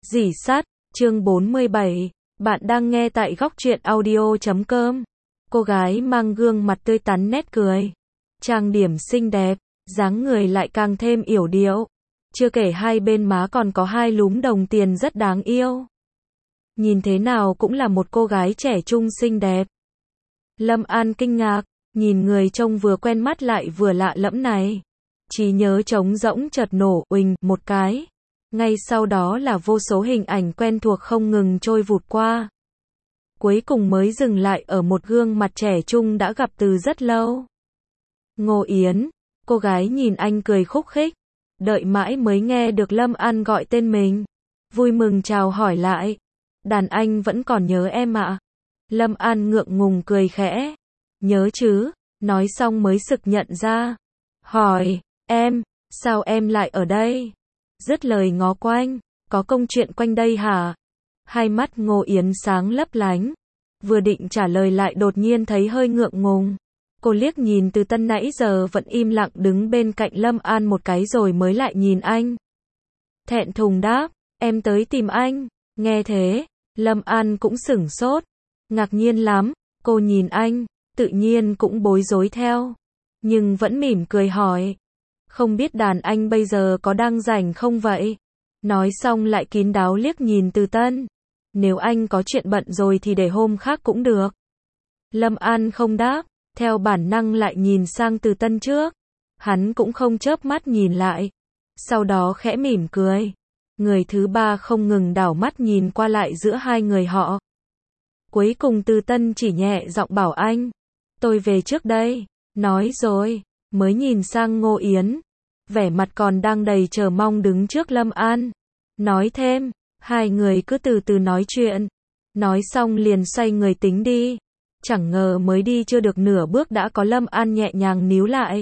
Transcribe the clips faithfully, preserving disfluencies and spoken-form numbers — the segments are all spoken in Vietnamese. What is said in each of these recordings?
Rỉ sắt, chương bốn mươi bảy, bạn đang nghe tại góc truyện audio chấm com. Cô gái mang gương mặt tươi tắn nét cười, trang điểm xinh đẹp, dáng người lại càng thêm yểu điệu. Chưa kể hai bên má còn có hai lúm đồng tiền rất đáng yêu. Nhìn thế nào cũng là một cô gái trẻ trung xinh đẹp. Lâm An kinh ngạc, nhìn người trông vừa quen mắt lại vừa lạ lẫm này. Trí nhớ trống rỗng chợt nổ uỳnh một cái. Ngay sau đó là vô số hình ảnh quen thuộc không ngừng trôi vụt qua. Cuối cùng mới dừng lại ở một gương mặt trẻ trung đã gặp từ rất lâu. Ngô Yến, cô gái nhìn anh cười khúc khích. Đợi mãi mới nghe được Lâm An gọi tên mình. Vui mừng chào hỏi lại. Đàn anh vẫn còn nhớ em ạ. Lâm An ngượng ngùng cười khẽ. Nhớ chứ, nói xong mới sực nhận ra. Hỏi, em, sao em lại ở đây? Dứt lời ngó quanh, có công chuyện quanh đây hả? Hai mắt Ngô Yến sáng lấp lánh. Vừa định trả lời lại đột nhiên thấy hơi ngượng ngùng. Cô liếc nhìn Từ Tân nãy giờ vẫn im lặng đứng bên cạnh Lâm An một cái rồi mới lại nhìn anh. Thẹn thùng đáp, em tới tìm anh. Nghe thế, Lâm An cũng sửng sốt. Ngạc nhiên lắm, cô nhìn anh, tự nhiên cũng bối rối theo. Nhưng vẫn mỉm cười hỏi. Không biết đàn anh bây giờ có đang rảnh không vậy? Nói xong lại kín đáo liếc nhìn Từ Tân. Nếu anh có chuyện bận rồi thì để hôm khác cũng được. Lâm An không đáp, theo bản năng lại nhìn sang Từ Tân trước. Hắn cũng không chớp mắt nhìn lại. Sau đó khẽ mỉm cười. Người thứ ba không ngừng đảo mắt nhìn qua lại giữa hai người họ. Cuối cùng Từ Tân chỉ nhẹ giọng bảo anh. Tôi về trước đây. Nói rồi, mới nhìn sang Ngô Yến. Vẻ mặt còn đang đầy chờ mong đứng trước Lâm An. Nói thêm, hai người cứ từ từ nói chuyện. Nói xong liền xoay người tính đi. Chẳng ngờ mới đi chưa được nửa bước đã có Lâm An nhẹ nhàng níu lại.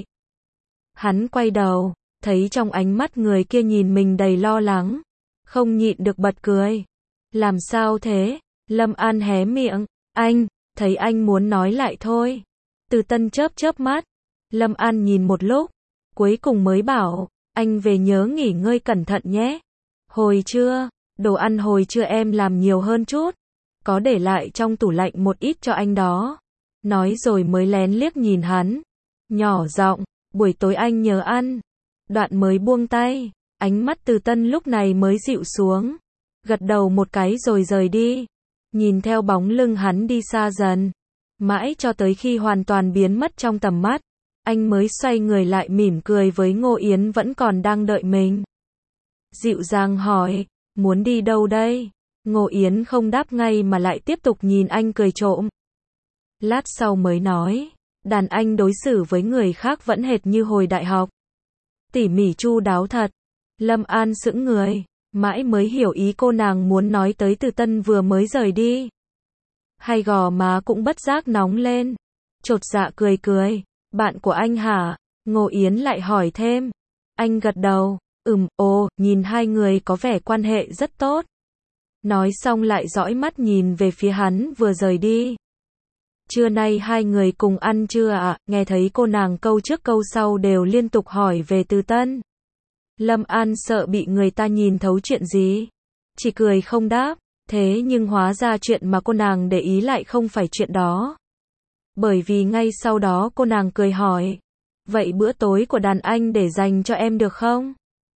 Hắn quay đầu, thấy trong ánh mắt người kia nhìn mình đầy lo lắng. Không nhịn được bật cười. Làm sao thế? Lâm An hé miệng. Anh, thấy anh muốn nói lại thôi. Từ Tân chớp chớp mắt. Lâm An nhìn một lúc. Cuối cùng mới bảo, anh về nhớ nghỉ ngơi cẩn thận nhé. Hồi trưa, đồ ăn hồi trưa em làm nhiều hơn chút. Có để lại trong tủ lạnh một ít cho anh đó. Nói rồi mới lén liếc nhìn hắn. Nhỏ giọng, buổi tối anh nhớ ăn. Đoạn mới buông tay. Ánh mắt Từ Tân lúc này mới dịu xuống. Gật đầu một cái rồi rời đi. Nhìn theo bóng lưng hắn đi xa dần. Mãi cho tới khi hoàn toàn biến mất trong tầm mắt. Anh mới xoay người lại mỉm cười với Ngô Yến vẫn còn đang đợi mình. Dịu dàng hỏi, muốn đi đâu đây? Ngô Yến không đáp ngay mà lại tiếp tục nhìn anh cười trộm. Lát sau mới nói, đàn anh đối xử với người khác vẫn hệt như hồi đại học. Tỉ mỉ chu đáo thật. Lâm An sững người, mãi mới hiểu ý cô nàng muốn nói tới Từ Tân vừa mới rời đi. Hai gò má cũng bất giác nóng lên. Chột dạ cười cười. Bạn của anh hả? Ngô Yến lại hỏi thêm. Anh gật đầu. Ừm, ồ, nhìn hai người có vẻ quan hệ rất tốt. Nói xong lại dõi mắt nhìn về phía hắn vừa rời đi. Trưa nay hai người cùng ăn chưa ạ? À? Nghe thấy cô nàng câu trước câu sau đều liên tục hỏi về Từ Tân. Lâm An sợ bị người ta nhìn thấu chuyện gì. Chỉ cười không đáp. Thế nhưng hóa ra chuyện mà cô nàng để ý lại không phải chuyện đó. Bởi vì ngay sau đó cô nàng cười hỏi. Vậy bữa tối của đàn anh để dành cho em được không?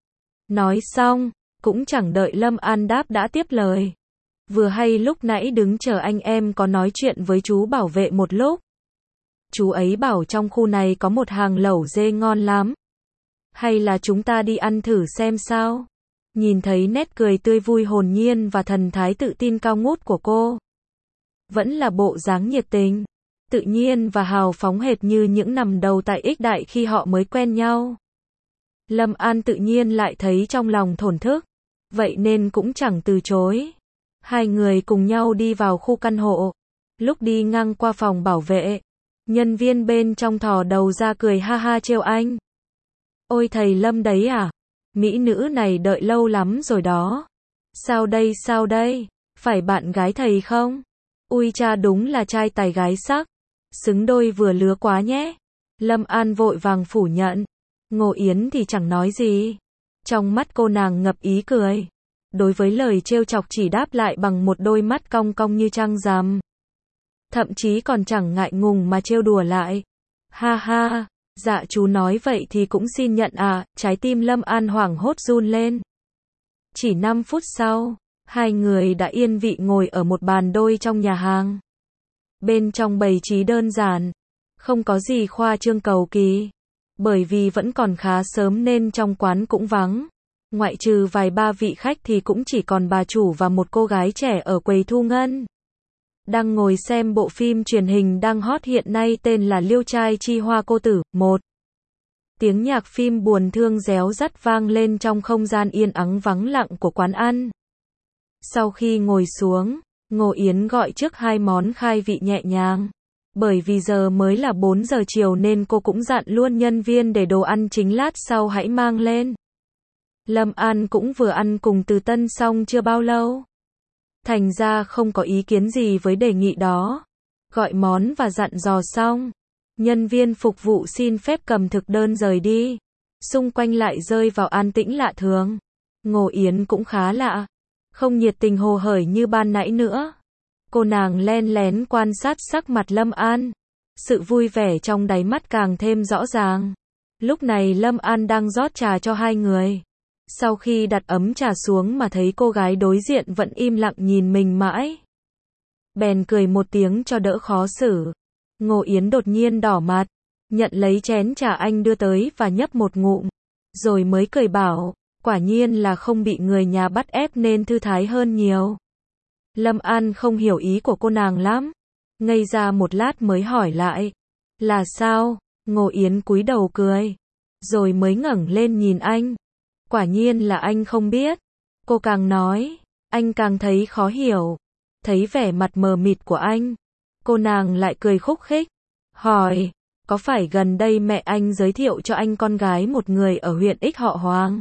Nói xong, cũng chẳng đợi Lâm An đáp đã tiếp lời. Vừa hay lúc nãy đứng chờ anh em có nói chuyện với chú bảo vệ một lúc. Chú ấy bảo trong khu này có một hàng lẩu dê ngon lắm. Hay là chúng ta đi ăn thử xem sao? Nhìn thấy nét cười tươi vui hồn nhiên và thần thái tự tin cao ngút của cô. Vẫn là bộ dáng nhiệt tình, tự nhiên và hào phóng hệt như những năm đầu tại Ích Đại khi họ mới quen nhau. Lâm An tự nhiên lại thấy trong lòng thổn thức. Vậy nên cũng chẳng từ chối. Hai người cùng nhau đi vào khu căn hộ. Lúc đi ngang qua phòng bảo vệ, nhân viên bên trong thò đầu ra cười ha ha trêu anh. Ôi thầy Lâm đấy à? Mỹ nữ này đợi lâu lắm rồi đó. Sao đây sao đây? Phải bạn gái thầy không? Ui cha đúng là trai tài gái sắc. Xứng đôi vừa lứa quá nhé. Lâm An vội vàng phủ nhận. Ngô Yến thì chẳng nói gì. Trong mắt cô nàng ngập ý cười. đối với lời trêu chọc chỉ đáp lại bằng một đôi mắt cong cong như trăng rằm. Thậm chí còn chẳng ngại ngùng mà trêu đùa lại. Ha ha, dạ chú nói vậy thì cũng xin nhận à, trái tim Lâm An hoảng hốt run lên. Chỉ năm phút sau, hai người đã yên vị ngồi ở một bàn đôi trong nhà hàng. Bên trong bày trí đơn giản, không có gì khoa trương cầu kỳ. Bởi vì vẫn còn khá sớm nên trong quán cũng vắng. Ngoại trừ vài ba vị khách thì cũng chỉ còn bà chủ và một cô gái trẻ ở quầy thu ngân. Đang ngồi xem bộ phim truyền hình đang hot hiện nay tên là Liêu trai chi hoa cô tử, một. Tiếng nhạc phim buồn thương réo rắt vang lên trong không gian yên ắng vắng lặng của quán ăn. Sau khi ngồi xuống, Ngô Yến gọi trước hai món khai vị nhẹ nhàng. Bởi vì giờ mới là bốn giờ chiều nên cô cũng dặn luôn nhân viên để đồ ăn chính lát sau hãy mang lên. Lâm An cũng vừa ăn cùng Từ Tân xong chưa bao lâu. Thành ra không có ý kiến gì với đề nghị đó. Gọi món và dặn dò xong, nhân viên phục vụ xin phép cầm thực đơn rời đi. Xung quanh lại rơi vào an tĩnh lạ thường. Ngô Yến cũng khá lạ, không nhiệt tình hồ hởi như ban nãy nữa. Cô nàng len lén quan sát sắc mặt Lâm An. Sự vui vẻ trong đáy mắt càng thêm rõ ràng. Lúc này Lâm An đang rót trà cho hai người. Sau khi đặt ấm trà xuống mà thấy cô gái đối diện vẫn im lặng nhìn mình mãi. Bèn cười một tiếng cho đỡ khó xử. Ngô Yến đột nhiên đỏ mặt, nhận lấy chén trà anh đưa tới và nhấp một ngụm. Rồi mới cười bảo, quả nhiên là không bị người nhà bắt ép nên thư thái hơn nhiều. Lâm An không hiểu ý của cô nàng lắm. Ngây ra một lát mới hỏi lại. Là sao? Ngô Yến cúi đầu cười. Rồi mới ngẩng lên nhìn anh. Quả nhiên là anh không biết. Cô càng nói, anh càng thấy khó hiểu. Thấy vẻ mặt mờ mịt của anh, cô nàng lại cười khúc khích. Hỏi, có phải gần đây mẹ anh giới thiệu cho anh con gái một người ở huyện X họ Hoàng?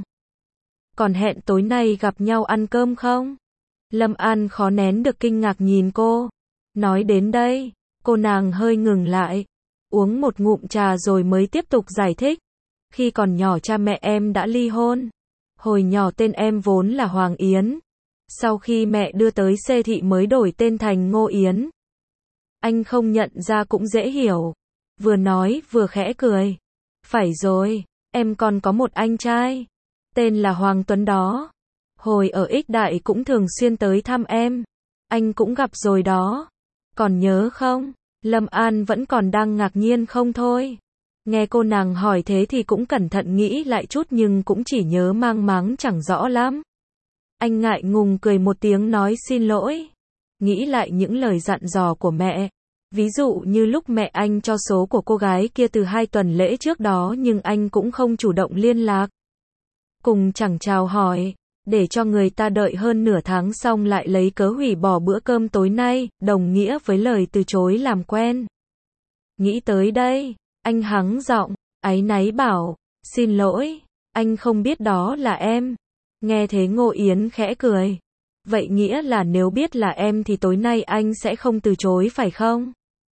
Còn hẹn tối nay gặp nhau ăn cơm không? Lâm An khó nén được kinh ngạc nhìn cô. Nói đến đây, cô nàng hơi ngừng lại. Uống một ngụm trà rồi mới tiếp tục giải thích. Khi còn nhỏ cha mẹ em đã ly hôn. Hồi nhỏ tên em vốn là Hoàng Yến. Sau khi mẹ đưa tới xê thị mới đổi tên thành Ngô Yến. Anh không nhận ra cũng dễ hiểu. Vừa nói vừa khẽ cười. Phải rồi, em còn có một anh trai. Tên là Hoàng Tuấn đó. Hồi ở X Đại cũng thường xuyên tới thăm em. Anh cũng gặp rồi đó. Còn nhớ không? Lâm An vẫn còn đang ngạc nhiên không thôi. Nghe cô nàng hỏi thế thì cũng cẩn thận nghĩ lại chút nhưng cũng chỉ nhớ mang máng chẳng rõ lắm. Anh ngại ngùng cười một tiếng nói xin lỗi. Nghĩ lại những lời dặn dò của mẹ. Ví dụ như lúc mẹ anh cho số của cô gái kia từ hai tuần lễ trước đó nhưng anh cũng không chủ động liên lạc. Cùng chẳng chào hỏi. Để cho người ta đợi hơn nửa tháng xong lại lấy cớ hủy bỏ bữa cơm tối nay, đồng nghĩa với lời từ chối làm quen. Nghĩ tới đây, anh hắng giọng, áy náy bảo, xin lỗi, anh không biết đó là em. Nghe thế Ngô Yến khẽ cười. Vậy nghĩa là nếu biết là em thì tối nay anh sẽ không từ chối phải không?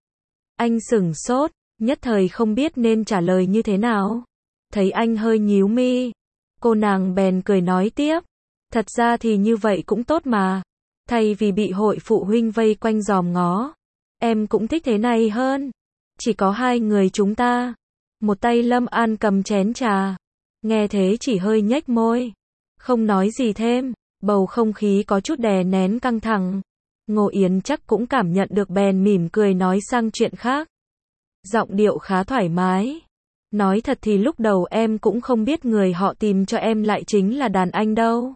Anh sửng sốt, nhất thời không biết nên trả lời như thế nào. Thấy anh hơi nhíu mi, cô nàng bèn cười nói tiếp. Thật ra thì như vậy cũng tốt mà. Thay vì bị hội phụ huynh vây quanh dòm ngó. Em cũng thích thế này hơn. Chỉ có hai người chúng ta. Một tay Lâm An cầm chén trà. Nghe thế chỉ hơi nhếch môi. Không nói gì thêm. Bầu không khí có chút đè nén căng thẳng. Ngô Yến chắc cũng cảm nhận được bèn mỉm cười nói sang chuyện khác. Giọng điệu khá thoải mái. Nói thật thì lúc đầu em cũng không biết người họ tìm cho em lại chính là đàn anh đâu.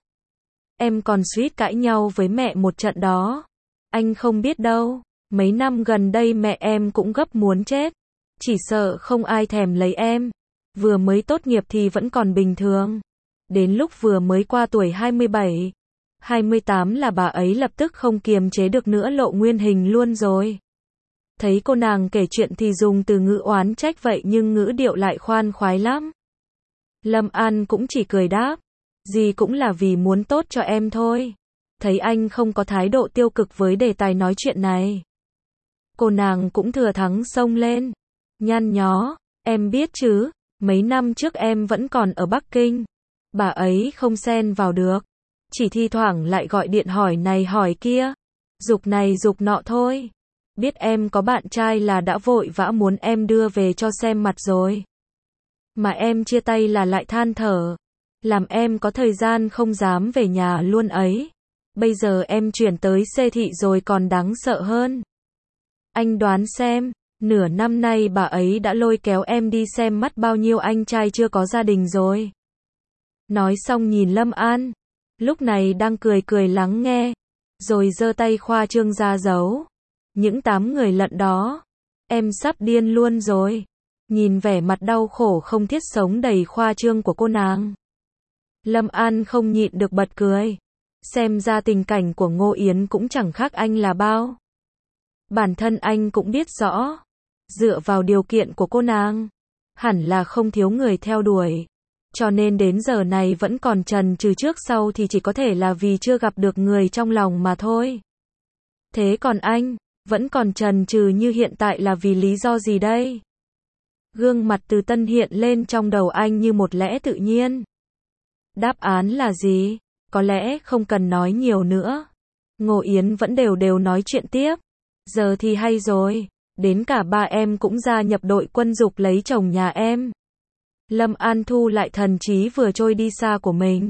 Em còn suýt cãi nhau với mẹ một trận đó. Anh không biết đâu. Mấy năm gần đây mẹ em cũng gấp muốn chết. Chỉ sợ không ai thèm lấy em. Vừa mới tốt nghiệp thì vẫn còn bình thường. Đến lúc vừa mới qua tuổi hai mươi bảy, hai mươi tám là bà ấy lập tức không kiềm chế được nữa lộ nguyên hình luôn rồi. Thấy cô nàng kể chuyện thì dùng từ ngữ oán trách vậy nhưng ngữ điệu lại khoan khoái lắm. Lâm An cũng chỉ cười đáp. Gì cũng là vì muốn tốt cho em thôi. Thấy anh không có thái độ tiêu cực với đề tài nói chuyện này. Cô nàng cũng thừa thắng xông lên. Nhăn nhó, em biết chứ, mấy năm trước em vẫn còn ở Bắc Kinh. Bà ấy không xen vào được. chỉ thi thoảng lại gọi điện hỏi này hỏi kia, giục này giục nọ thôi. Biết em có bạn trai là đã vội vã muốn em đưa về cho xem mặt rồi. Mà em chia tay là lại than thở, làm em có thời gian không dám về nhà luôn ấy. Bây giờ em chuyển tới xê thị rồi còn đáng sợ hơn. Anh đoán xem, nửa năm nay bà ấy đã lôi kéo em đi xem mắt bao nhiêu anh trai chưa có gia đình rồi. Nói xong nhìn Lâm An, lúc này đang cười cười lắng nghe, rồi giơ tay khoa trương ra giấu. Những tám người lận đó, em sắp điên luôn rồi. Nhìn vẻ mặt đau khổ không thiết sống đầy khoa trương của cô nàng, Lâm An không nhịn được bật cười. Xem ra tình cảnh của Ngô Yến cũng chẳng khác anh là bao. Bản thân anh cũng biết rõ, dựa vào điều kiện của cô nàng, hẳn là không thiếu người theo đuổi. Cho nên đến giờ này vẫn còn chần chừ trước sau thì chỉ có thể là vì chưa gặp được người trong lòng mà thôi. Thế còn anh, vẫn còn chần chừ như hiện tại là vì lý do gì đây? Gương mặt Từ Tân hiện lên trong đầu anh như một lẽ tự nhiên. Đáp án là gì? Có lẽ không cần nói nhiều nữa. Ngô Yến vẫn đều đều nói chuyện tiếp. Giờ thì hay rồi, đến cả ba em cũng gia nhập đội quân dục lấy chồng nhà em. Lâm An thu lại thần trí vừa trôi đi xa của mình.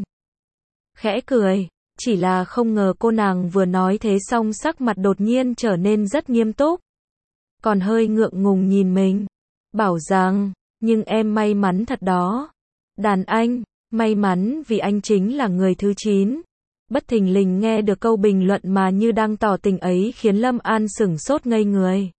Khẽ cười, chỉ là không ngờ cô nàng vừa nói thế xong sắc mặt đột nhiên trở nên rất nghiêm túc. Còn hơi ngượng ngùng nhìn mình. Bảo rằng, nhưng em may mắn thật đó. Đàn anh, may mắn vì anh chính là người thứ chín. Bất thình lình nghe được câu bình luận mà như đang tỏ tình ấy khiến Lâm An sửng sốt ngây người.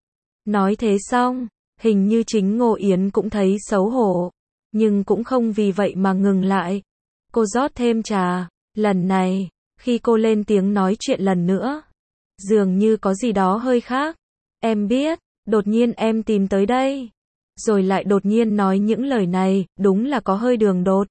Nói thế xong, hình như chính Ngô Yến cũng thấy xấu hổ, nhưng cũng không vì vậy mà ngừng lại. Cô rót thêm trà, lần này, khi cô lên tiếng nói chuyện lần nữa, dường như có gì đó hơi khác. Em biết, đột nhiên em tìm tới đây, rồi lại đột nhiên nói những lời này, đúng là có hơi đường đột.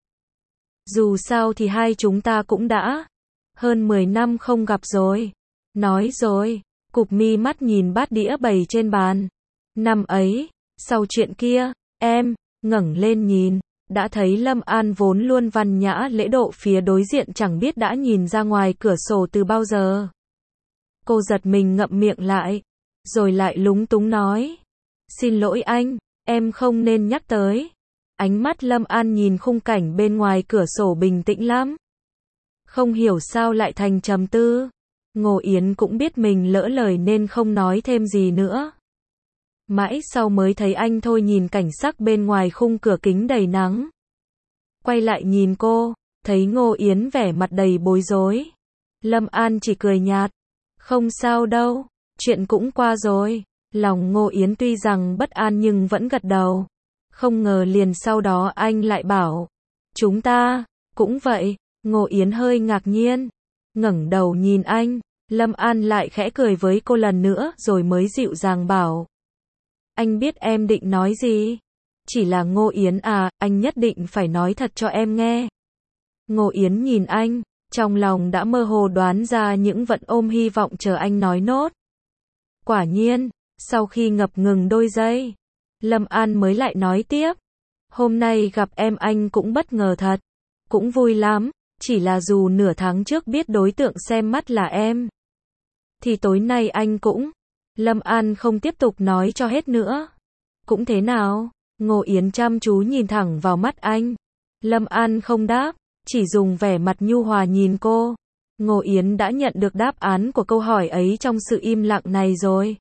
Dù sao thì hai chúng ta cũng đã hơn mười năm không gặp rồi. Nói rồi, cụp mi mắt nhìn bát đĩa bày trên bàn. Năm ấy, sau chuyện kia, em ngẩng lên nhìn, đã thấy Lâm An vốn luôn văn nhã lễ độ phía đối diện chẳng biết đã nhìn ra ngoài cửa sổ từ bao giờ. Cô giật mình ngậm miệng lại, rồi lại lúng túng nói. Xin lỗi anh, em không nên nhắc tới. Ánh mắt Lâm An nhìn khung cảnh bên ngoài cửa sổ bình tĩnh lắm. Không hiểu sao lại thành trầm tư. Ngô Yến cũng biết mình lỡ lời nên không nói thêm gì nữa. Mãi sau mới thấy anh thôi nhìn cảnh sắc bên ngoài khung cửa kính đầy nắng. Quay lại nhìn cô, thấy Ngô Yến vẻ mặt đầy bối rối. Lâm An chỉ cười nhạt. Không sao đâu, chuyện cũng qua rồi. Lòng Ngô Yến tuy rằng bất an nhưng vẫn gật đầu. Không ngờ liền sau đó anh lại bảo. Chúng ta, cũng vậy. Ngô Yến hơi ngạc nhiên, ngẩng đầu nhìn anh. Lâm An lại khẽ cười với cô lần nữa rồi mới dịu dàng bảo. Anh biết em định nói gì? Chỉ là Ngô Yến à, anh nhất định phải nói thật cho em nghe. Ngô Yến nhìn anh, trong lòng đã mơ hồ đoán ra những vẫn ôm hy vọng chờ anh nói nốt. Quả nhiên, sau khi ngập ngừng đôi giây, Lâm An mới lại nói tiếp. Hôm nay gặp em anh cũng bất ngờ thật, cũng vui lắm, chỉ là dù nửa tháng trước biết đối tượng xem mắt là em, thì tối nay anh cũng... Lâm An không tiếp tục nói cho hết nữa. Cũng thế nào? Ngô Yến chăm chú nhìn thẳng vào mắt anh. Lâm An không đáp, chỉ dùng vẻ mặt nhu hòa nhìn cô. Ngô Yến đã nhận được đáp án của câu hỏi ấy trong sự im lặng này rồi.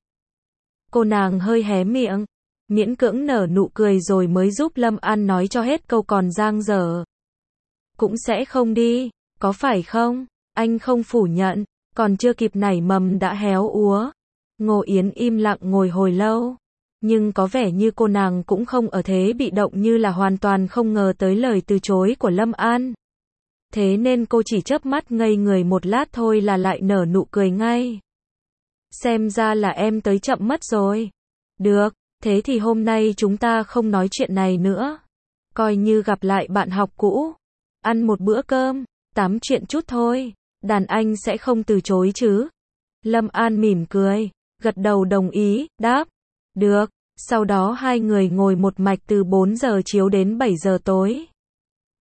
Cô nàng hơi hé miệng, miễn cưỡng nở nụ cười rồi mới giúp Lâm An nói cho hết câu còn dang dở. Cũng sẽ không đi, có phải không? Anh không phủ nhận, còn chưa kịp nảy mầm đã héo úa. Ngô Yến im lặng ngồi hồi lâu, nhưng có vẻ như cô nàng cũng không ở thế bị động như là hoàn toàn không ngờ tới lời từ chối của Lâm An. Thế nên cô chỉ chớp mắt ngây người một lát thôi là lại nở nụ cười ngay. Xem ra là em tới chậm mất rồi. Được, thế thì hôm nay chúng ta không nói chuyện này nữa. Coi như gặp lại bạn học cũ. Ăn một bữa cơm, tám chuyện chút thôi. Đàn anh sẽ không từ chối chứ. Lâm An mỉm cười, gật đầu đồng ý, đáp. Được, sau đó hai người ngồi một mạch từ bốn giờ chiếu đến bảy giờ tối.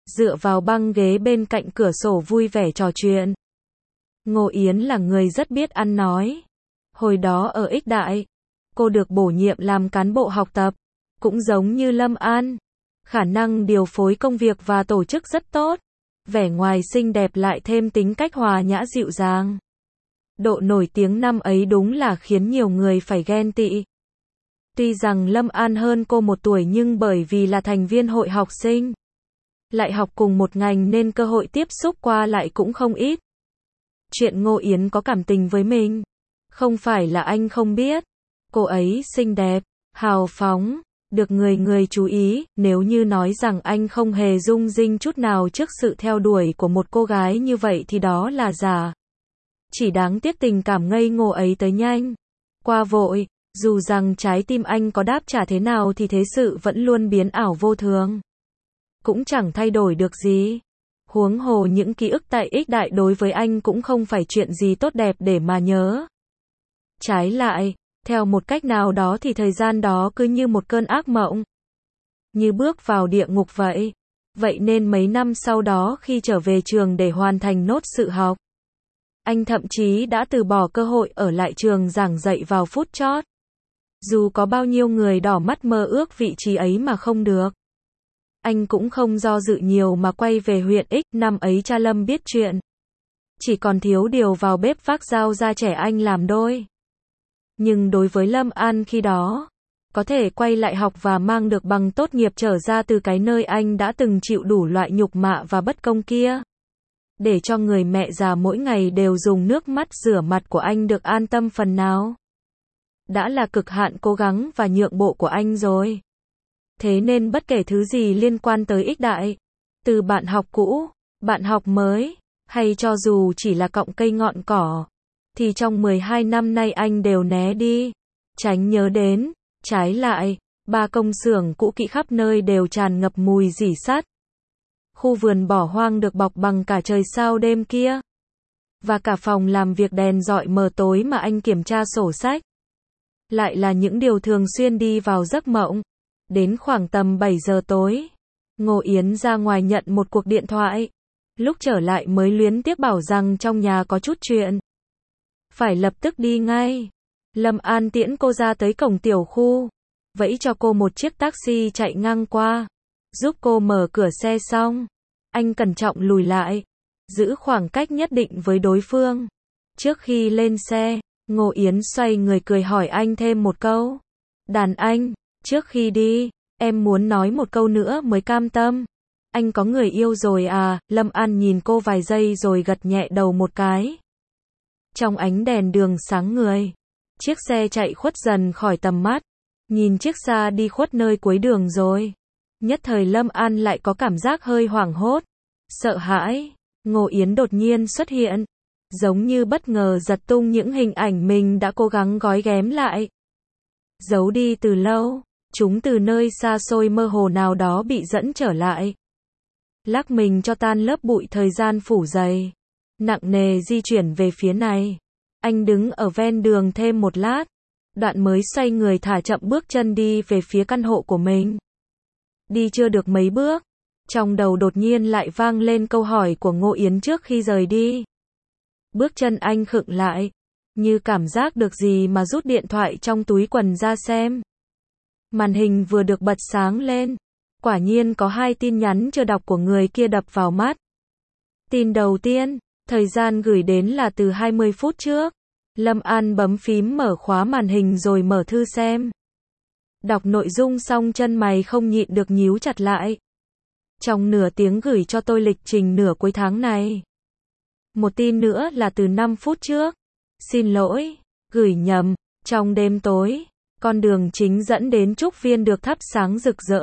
dựa vào băng ghế bên cạnh cửa sổ vui vẻ trò chuyện. Ngô Yến là người rất biết ăn nói. Hồi đó ở Ích Đại, cô được bổ nhiệm làm cán bộ học tập, cũng giống như Lâm An. Khả năng điều phối công việc và tổ chức rất tốt. Vẻ ngoài xinh đẹp lại thêm tính cách hòa nhã dịu dàng. Độ nổi tiếng năm ấy đúng là khiến nhiều người phải ghen tị. Tuy rằng Lâm An hơn cô một tuổi nhưng bởi vì là thành viên hội học sinh, lại học cùng một ngành nên cơ hội tiếp xúc qua lại cũng không ít. Chuyện Ngô Yến có cảm tình với mình, không phải là anh không biết. Cô ấy xinh đẹp, hào phóng, được người người chú ý. Nếu như nói rằng anh không hề rung rinh chút nào trước sự theo đuổi của một cô gái như vậy thì đó là giả. Chỉ đáng tiếc tình cảm ngây ngô ấy tới nhanh, qua vội. Dù rằng trái tim anh có đáp trả thế nào thì thế sự vẫn luôn biến ảo vô thường, cũng chẳng thay đổi được gì. Huống hồ những ký ức tại Ích Đại đối với anh cũng không phải chuyện gì tốt đẹp để mà nhớ. Trái lại, theo một cách nào đó thì thời gian đó cứ như một cơn ác mộng, như bước vào địa ngục vậy. Vậy nên mấy năm sau đó khi trở về trường để hoàn thành nốt sự học, anh thậm chí đã từ bỏ cơ hội ở lại trường giảng dạy vào phút chót. Dù có bao nhiêu người đỏ mắt mơ ước vị trí ấy mà không được, anh cũng không do dự nhiều mà quay về huyện X. Năm ấy cha Lâm biết chuyện, chỉ còn thiếu điều vào bếp vác dao ra trẻ anh làm đôi. Nhưng đối với Lâm An khi đó, có thể quay lại học và mang được bằng tốt nghiệp trở ra từ cái nơi anh đã từng chịu đủ loại nhục mạ và bất công kia, để cho người mẹ già mỗi ngày đều dùng nước mắt rửa mặt của anh được an tâm phần nào, đã là cực hạn cố gắng và nhượng bộ của anh rồi. Thế nên bất kể thứ gì liên quan tới Ích Đại, từ bạn học cũ, bạn học mới, hay cho dù chỉ là cọng cây ngọn cỏ, thì trong mười hai năm nay anh đều né đi, tránh nhớ đến. Trái lại, ba công xưởng cũ kỹ khắp nơi đều tràn ngập mùi rỉ sắt. Khu vườn bỏ hoang được bọc bằng cả trời sao đêm kia, và cả phòng làm việc đèn rọi mờ tối mà anh kiểm tra sổ sách, lại là những điều thường xuyên đi vào giấc mộng. Đến khoảng tầm bảy giờ tối, Ngô Yến ra ngoài nhận một cuộc điện thoại. Lúc trở lại mới luyến tiếc bảo rằng trong nhà có chút chuyện, phải lập tức đi ngay. Lâm An tiễn cô ra tới cổng tiểu khu, vẫy cho cô một chiếc taxi chạy ngang qua, giúp cô mở cửa xe xong, anh cẩn trọng lùi lại, giữ khoảng cách nhất định với đối phương. Trước khi lên xe, Ngô Yến xoay người cười hỏi anh thêm một câu. Đàn anh, trước khi đi, em muốn nói một câu nữa mới cam tâm. Anh có người yêu rồi à? Lâm An nhìn cô vài giây rồi gật nhẹ đầu một cái. Trong ánh đèn đường sáng người, chiếc xe chạy khuất dần khỏi tầm mắt. Nhìn chiếc xa đi khuất nơi cuối đường rồi, nhất thời Lâm An lại có cảm giác hơi hoảng hốt, sợ hãi. Ngô Yến đột nhiên xuất hiện, giống như bất ngờ giật tung những hình ảnh mình đã cố gắng gói ghém lại, giấu đi từ lâu. Chúng từ nơi xa xôi mơ hồ nào đó bị dẫn trở lại, lắc mình cho tan lớp bụi thời gian phủ dày, nặng nề di chuyển về phía này. Anh đứng ở ven đường thêm một lát, đoạn mới xoay người thả chậm bước chân đi về phía căn hộ của mình. Đi chưa được mấy bước, trong đầu đột nhiên lại vang lên câu hỏi của Ngô Yến trước khi rời đi. Bước chân anh khựng lại, như cảm giác được gì mà rút điện thoại trong túi quần ra xem. Màn hình vừa được bật sáng lên, quả nhiên có hai tin nhắn chưa đọc của người kia đập vào mắt. Tin đầu tiên, thời gian gửi đến là từ hai mươi phút trước. Lâm An bấm phím mở khóa màn hình rồi mở thư xem. Đọc nội dung xong chân mày không nhịn được nhíu chặt lại. Trong nửa tiếng gửi cho tôi lịch trình nửa cuối tháng này. Một tin nữa là từ năm phút trước. Xin lỗi, gửi nhầm. Trong đêm tối, con đường chính dẫn đến trúc viên được thắp sáng rực rỡ.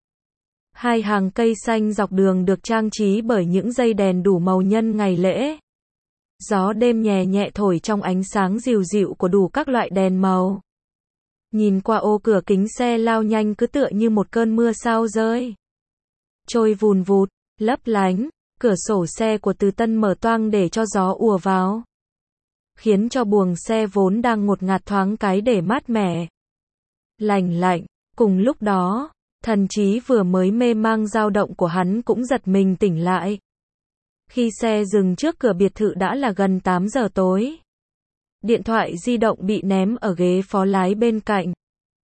Hai hàng cây xanh dọc đường được trang trí bởi những dây đèn đủ màu nhân ngày lễ. Gió đêm nhẹ nhẹ thổi trong ánh sáng dịu dịu của đủ các loại đèn màu. Nhìn qua ô cửa kính xe lao nhanh cứ tựa như một cơn mưa sao rơi. Trôi vùn vụt, lấp lánh, cửa sổ xe của Từ Tân mở toang để cho gió ùa vào, khiến cho buồng xe vốn đang ngột ngạt thoáng cái để mát mẻ, lành lạnh. Cùng lúc đó, Thần trí vừa mới mê mang dao động của hắn cũng giật mình tỉnh lại. Khi xe dừng trước cửa biệt thự đã là gần tám giờ tối. Điện thoại di động bị ném ở ghế phó lái bên cạnh.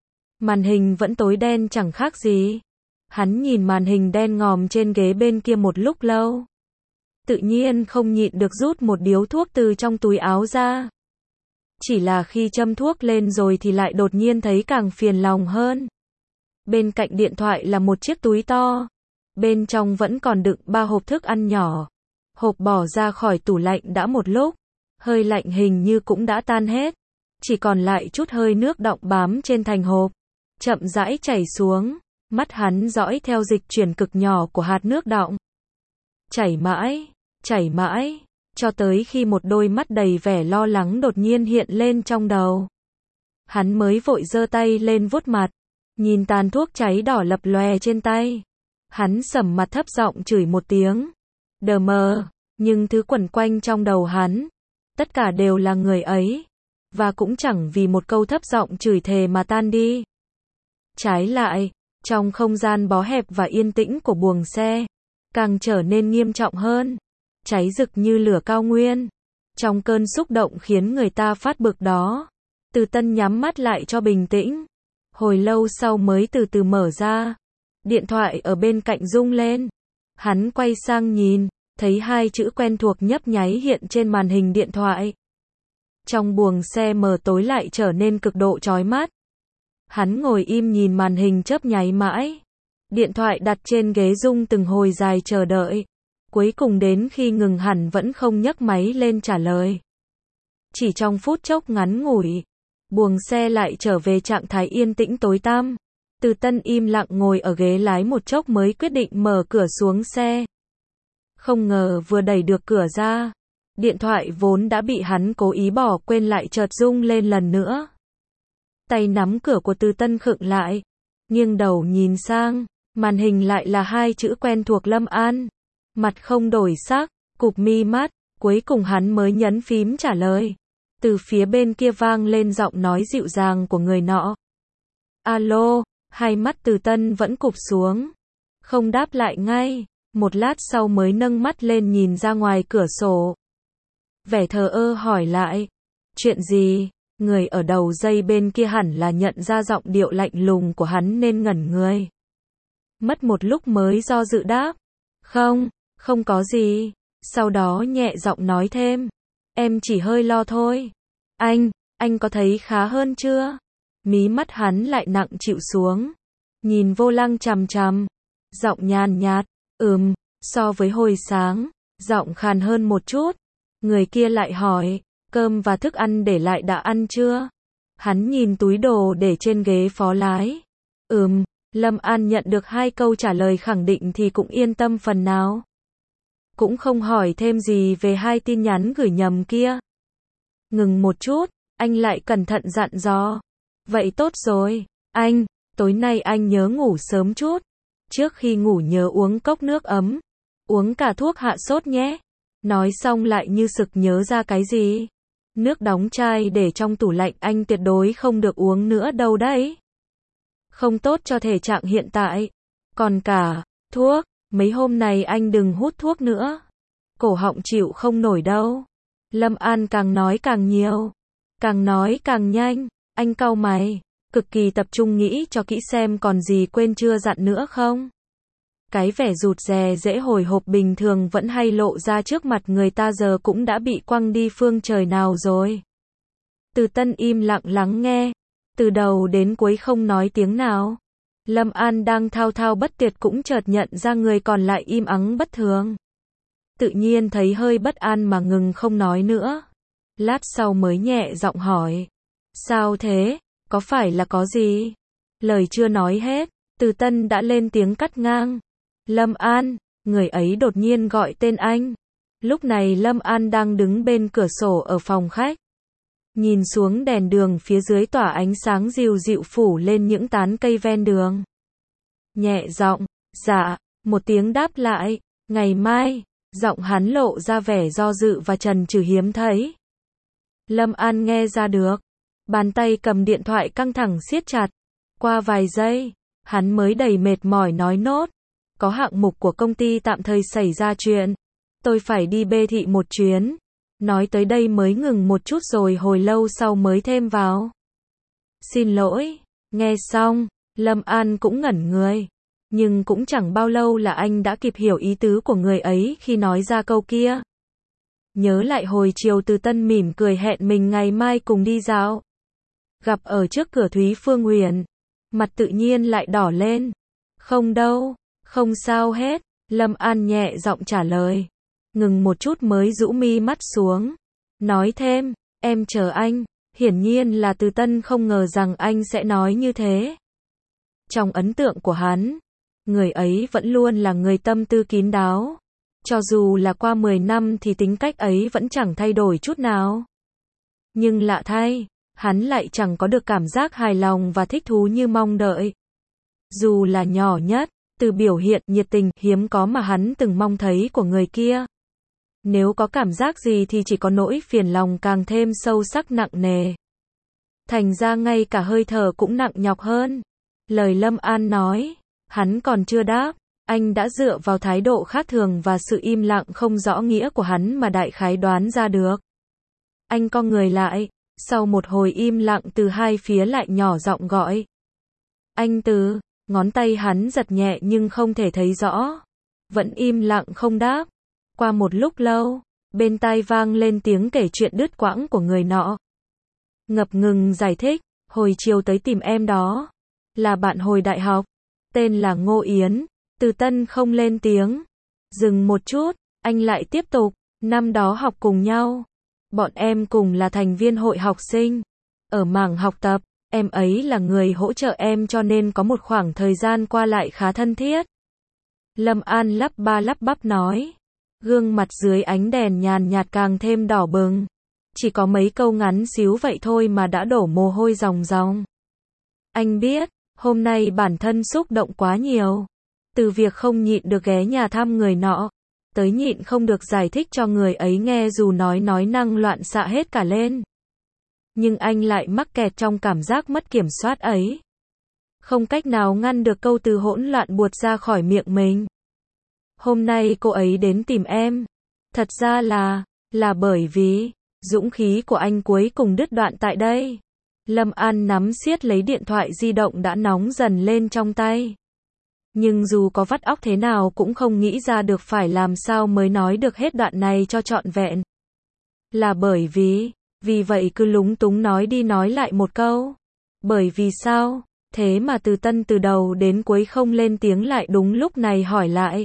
Màn hình vẫn tối đen chẳng khác gì. Hắn nhìn màn hình đen ngòm trên ghế bên kia một lúc lâu. Tự nhiên không nhịn được rút một điếu thuốc từ trong túi áo ra. Chỉ là khi châm thuốc lên rồi thì lại đột nhiên thấy càng phiền lòng hơn. Bên cạnh điện thoại là một chiếc túi to. Bên trong vẫn còn đựng ba hộp thức ăn nhỏ. Hộp bỏ ra khỏi tủ lạnh đã một lúc. Hơi lạnh hình như cũng đã tan hết. Chỉ còn lại chút hơi nước đọng bám trên thành hộp. Chậm rãi chảy xuống. Mắt hắn dõi theo dịch chuyển cực nhỏ của hạt nước đọng. Chảy mãi, chảy mãi, cho tới khi một đôi mắt đầy vẻ lo lắng đột nhiên hiện lên trong đầu. Hắn mới vội giơ tay lên vuốt mặt, nhìn tàn thuốc cháy đỏ lập lòe trên tay. Hắn sầm mặt thấp giọng chửi một tiếng. Đờ mờ, nhưng thứ quẩn quanh trong đầu hắn, tất cả đều là người ấy. Và cũng chẳng vì một câu thấp giọng chửi thề mà tan đi. Trái lại, trong không gian bó hẹp và yên tĩnh của buồng xe, càng trở nên nghiêm trọng hơn. Cháy rực như lửa cao nguyên. Trong cơn xúc động khiến người ta phát bực đó, Từ Tân nhắm mắt lại cho bình tĩnh. Hồi lâu sau mới từ từ mở ra. Điện thoại ở bên cạnh rung lên. Hắn quay sang nhìn, thấy hai chữ quen thuộc nhấp nháy hiện trên màn hình điện thoại. Trong buồng xe mờ tối lại trở nên cực độ chói mắt. Hắn ngồi im nhìn màn hình chớp nháy mãi. Điện thoại đặt trên ghế rung từng hồi dài chờ đợi. Cuối cùng đến khi ngừng hẳn vẫn không nhấc máy lên trả lời. Chỉ trong phút chốc ngắn ngủi, buồng xe lại trở về trạng thái yên tĩnh tối tăm. Từ Tân im lặng ngồi ở ghế lái một chốc mới quyết định mở cửa xuống xe. Không ngờ vừa đẩy được cửa ra, điện thoại vốn đã bị hắn cố ý bỏ quên lại chợt rung lên lần nữa. Tay nắm cửa của Từ Tân khựng lại, nghiêng đầu nhìn sang, màn hình lại là hai chữ quen thuộc Lâm An. Mặt không đổi sắc, cụp mi mắt, cuối cùng hắn mới nhấn phím trả lời. Từ phía bên kia vang lên giọng nói dịu dàng của người nọ. Alo, hai mắt Từ Tân vẫn cụp xuống. Không đáp lại ngay, một lát sau mới nâng mắt lên nhìn ra ngoài cửa sổ. Vẻ thờ ơ hỏi lại. Chuyện gì? Người ở đầu dây bên kia hẳn là nhận ra giọng điệu lạnh lùng của hắn nên ngẩn người. Mất một lúc mới do dự đáp. Không, không có gì. Sau đó nhẹ giọng nói thêm. Em chỉ hơi lo thôi. Anh, anh có thấy khá hơn chưa? Mí mắt hắn lại nặng chịu xuống. Nhìn vô lăng chằm chằm. Giọng nhàn nhạt. Ừm, so với hồi sáng, giọng khàn hơn một chút. Người kia lại hỏi. Cơm và thức ăn để lại đã ăn chưa? Hắn nhìn túi đồ để trên ghế phó lái. Ừm, Lâm An nhận được hai câu trả lời khẳng định thì cũng yên tâm phần nào. Cũng không hỏi thêm gì về hai tin nhắn gửi nhầm kia. Ngừng một chút, anh lại cẩn thận dặn dò. Vậy tốt rồi, anh, tối nay anh nhớ ngủ sớm chút. Trước khi ngủ nhớ uống cốc nước ấm. Uống cả thuốc hạ sốt nhé. Nói xong lại như sực nhớ ra cái gì. Nước đóng chai để trong tủ lạnh anh tuyệt đối không được uống nữa đâu đấy. Không tốt cho thể trạng hiện tại. Còn cả, thuốc, mấy hôm này anh đừng hút thuốc nữa. Cổ họng chịu không nổi đâu. Lâm An càng nói càng nhiều. Càng nói càng nhanh. Anh cau mày. Cực kỳ tập trung nghĩ cho kỹ xem còn gì quên chưa dặn nữa không. Cái vẻ rụt rè dễ hồi hộp bình thường vẫn hay lộ ra trước mặt người ta giờ cũng đã bị quăng đi phương trời nào rồi. Từ Tân im lặng lắng nghe. Từ đầu đến cuối không nói tiếng nào. Lâm An đang thao thao bất tuyệt cũng chợt nhận ra người còn lại im ắng bất thường. Tự nhiên thấy hơi bất an mà ngừng không nói nữa. Lát sau mới nhẹ giọng hỏi. Sao thế? Có phải là có gì? Lời chưa nói hết, Từ Tân đã lên tiếng cắt ngang. Lâm An, người ấy đột nhiên gọi tên anh. Lúc này Lâm An đang đứng bên cửa sổ ở phòng khách. Nhìn xuống đèn đường phía dưới tỏa ánh sáng dịu dịu phủ lên những tán cây ven đường. Nhẹ giọng, dạ, một tiếng đáp lại, ngày mai, giọng hắn lộ ra vẻ do dự và chần chừ hiếm thấy. Lâm An nghe ra được, bàn tay cầm điện thoại căng thẳng siết chặt. Qua vài giây, Hắn mới đầy mệt mỏi nói nốt. Có hạng mục của công ty tạm thời xảy ra chuyện. Tôi phải đi bê thị một chuyến. Nói tới đây mới ngừng một chút rồi hồi lâu sau mới thêm vào. Xin lỗi. Nghe xong, Lâm An cũng ngẩn người. Nhưng cũng chẳng bao lâu là anh đã kịp hiểu ý tứ của người ấy khi nói ra câu kia. Nhớ lại hồi chiều Từ Tân mỉm cười hẹn mình ngày mai cùng đi dạo. Gặp ở trước cửa Thúy Phương Huyền. Mặt tự nhiên lại đỏ lên. Không đâu, không sao hết. Lâm An nhẹ giọng trả lời. Ngừng một chút mới rũ mi mắt xuống. Nói thêm, em chờ anh. Hiển nhiên là Từ Tân không ngờ rằng anh sẽ nói như thế. Trong ấn tượng của hắn, người ấy vẫn luôn là người tâm tư kín đáo. Cho dù là qua mười năm thì tính cách ấy vẫn chẳng thay đổi chút nào. Nhưng lạ thay, hắn lại chẳng có được cảm giác hài lòng và thích thú như mong đợi. Dù là nhỏ nhất, từ biểu hiện nhiệt tình hiếm có mà hắn từng mong thấy của người kia. Nếu có cảm giác gì thì chỉ có nỗi phiền lòng càng thêm sâu sắc nặng nề. Thành ra ngay cả hơi thở cũng nặng nhọc hơn. Lời Lâm An nói, hắn còn chưa đáp, anh đã dựa vào thái độ khác thường và sự im lặng không rõ nghĩa của hắn mà đại khái đoán ra được. Anh co người lại, sau một hồi im lặng từ hai phía lại nhỏ giọng gọi. Anh Từ, ngón tay hắn giật nhẹ nhưng không thể thấy rõ. Vẫn im lặng không đáp. Qua một lúc lâu, bên tai vang lên tiếng kể chuyện đứt quãng của người nọ. Ngập ngừng giải thích, hồi chiều tới tìm em đó. Là bạn hồi đại học. Tên là Ngô Yến. Từ Tân không lên tiếng. Dừng một chút, anh lại tiếp tục. Năm đó học cùng nhau. Bọn em cùng là thành viên hội học sinh. Ở mảng học tập, em ấy là người hỗ trợ em cho nên có một khoảng thời gian qua lại khá thân thiết. Lâm An lắp ba lắp bắp nói. Gương mặt dưới ánh đèn nhàn nhạt càng thêm đỏ bừng. Chỉ có mấy câu ngắn xíu vậy thôi mà đã đổ mồ hôi ròng ròng. Anh biết, hôm nay bản thân xúc động quá nhiều. Từ việc không nhịn được ghé nhà thăm người nọ, tới nhịn không được giải thích cho người ấy nghe dù nói nói năng loạn xạ hết cả lên. Nhưng anh lại mắc kẹt trong cảm giác mất kiểm soát ấy. Không cách nào ngăn được câu từ hỗn loạn buột ra khỏi miệng mình. Hôm nay cô ấy đến tìm em. Thật ra là, là bởi vì, dũng khí của anh cuối cùng đứt đoạn tại đây. Lâm An nắm siết lấy điện thoại di động đã nóng dần lên trong tay. Nhưng dù có vắt óc thế nào cũng không nghĩ ra được phải làm sao mới nói được hết đoạn này cho trọn vẹn. Là bởi vì, vì vậy cứ lúng túng nói đi nói lại một câu. Bởi vì sao? Thế mà Từ Tân từ đầu đến cuối không lên tiếng lại đúng lúc này hỏi lại.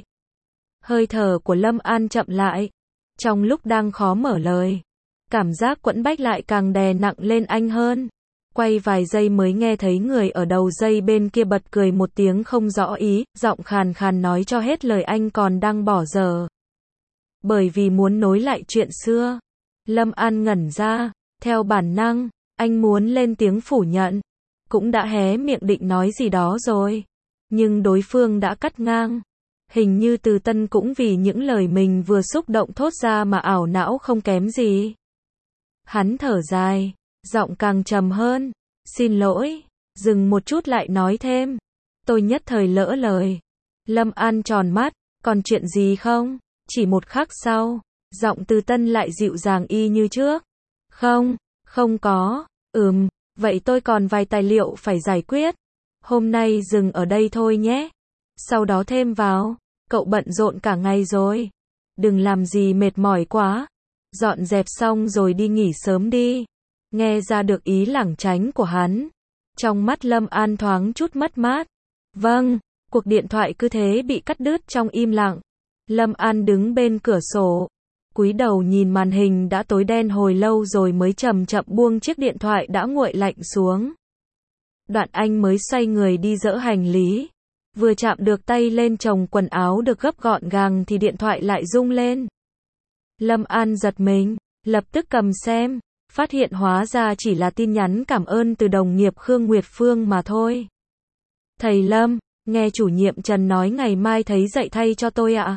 Hơi thở của Lâm An chậm lại. Trong lúc đang khó mở lời, cảm giác quẫn bách lại càng đè nặng lên anh hơn. Quay vài giây mới nghe thấy người ở đầu dây bên kia bật cười một tiếng không rõ ý, giọng khàn khàn nói cho hết lời anh còn đang bỏ dở. Bởi vì muốn nối lại chuyện xưa. Lâm An ngẩn ra, theo bản năng, anh muốn lên tiếng phủ nhận. Cũng đã hé miệng định nói gì đó rồi. Nhưng đối phương đã cắt ngang. Hình như Từ Tân cũng vì những lời mình vừa xúc động thốt ra mà ảo não không kém gì. Hắn thở dài, giọng càng trầm hơn. Xin lỗi, dừng một chút lại nói thêm. Tôi nhất thời lỡ lời. Lâm An tròn mắt, còn chuyện gì không? Chỉ một khắc sau, giọng Từ Tân lại dịu dàng y như trước. Không, không có, ừm, vậy tôi còn vài tài liệu phải giải quyết. Hôm nay dừng ở đây thôi nhé. Sau đó thêm vào, cậu bận rộn cả ngày rồi. Đừng làm gì mệt mỏi quá. Dọn dẹp xong rồi đi nghỉ sớm đi. Nghe ra được ý lảng tránh của hắn. Trong mắt Lâm An thoáng chút mất mát. Vâng, cuộc điện thoại cứ thế bị cắt đứt trong im lặng. Lâm An đứng bên cửa sổ. Cúi đầu nhìn màn hình đã tối đen hồi lâu rồi mới chậm chậm buông chiếc điện thoại đã nguội lạnh xuống. Đoạn anh mới xoay người đi dỡ hành lý. Vừa chạm được tay lên chồng quần áo được gấp gọn gàng thì điện thoại lại rung lên. Lâm An giật mình, lập tức cầm xem, phát hiện hóa ra chỉ là tin nhắn cảm ơn từ đồng nghiệp Khương Nguyệt Phương mà thôi. Thầy Lâm, nghe chủ nhiệm Trần nói ngày mai thấy dạy thay cho tôi ạ.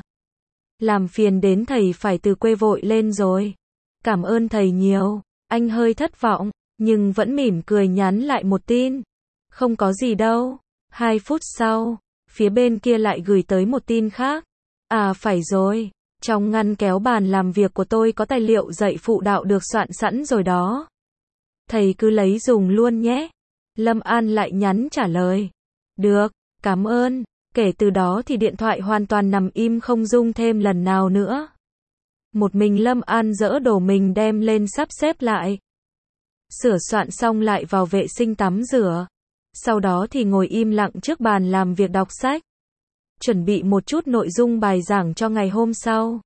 Làm phiền đến thầy phải từ quê vội lên rồi. Cảm ơn thầy nhiều. Anh hơi thất vọng, nhưng vẫn mỉm cười nhắn lại một tin. Không có gì đâu. Hai phút sau, phía bên kia lại gửi tới một tin khác. À phải rồi, trong ngăn kéo bàn làm việc của tôi có tài liệu dạy phụ đạo được soạn sẵn rồi đó. Thầy cứ lấy dùng luôn nhé. Lâm An lại nhắn trả lời. Được, cảm ơn. Kể từ đó thì điện thoại hoàn toàn nằm im không rung thêm lần nào nữa. Một mình Lâm An dỡ đồ mình đem lên sắp xếp lại. Sửa soạn xong lại vào vệ sinh tắm rửa. Sau đó thì ngồi im lặng trước bàn làm việc đọc sách. Chuẩn bị một chút nội dung bài giảng cho ngày hôm sau.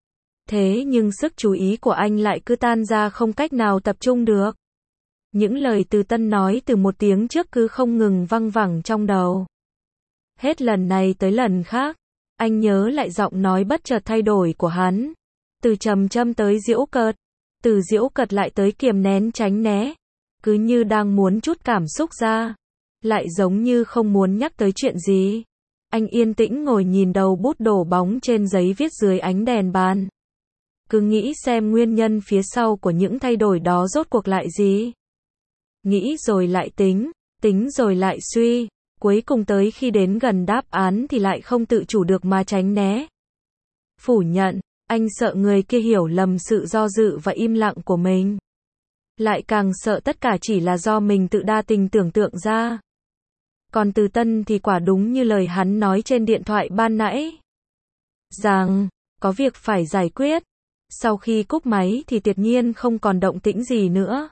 Thế nhưng sức chú ý của anh lại cứ tan ra không cách nào tập trung được. Những lời Từ Tân nói từ một tiếng trước cứ không ngừng văng vẳng trong đầu. Hết lần này tới lần khác, anh nhớ lại giọng nói bất chợt thay đổi của hắn. Từ trầm châm tới giễu cợt, từ giễu cợt lại tới kiềm nén tránh né. Cứ như đang muốn trút cảm xúc ra, lại giống như không muốn nhắc tới chuyện gì. Anh yên tĩnh ngồi nhìn đầu bút đổ bóng trên giấy viết dưới ánh đèn bàn. Cứ nghĩ xem nguyên nhân phía sau của những thay đổi đó rốt cuộc lại gì. Nghĩ rồi lại tính, tính rồi lại suy, cuối cùng tới khi đến gần đáp án thì lại không tự chủ được mà tránh né. Phủ nhận, anh sợ người kia hiểu lầm sự do dự và im lặng của mình. Lại càng sợ tất cả chỉ là do mình tự đa tình tưởng tượng ra. Còn Từ Tân thì quả đúng như lời hắn nói trên điện thoại ban nãy. Rằng, có việc phải giải quyết. Sau khi cúp máy thì tuyệt nhiên không còn động tĩnh gì nữa.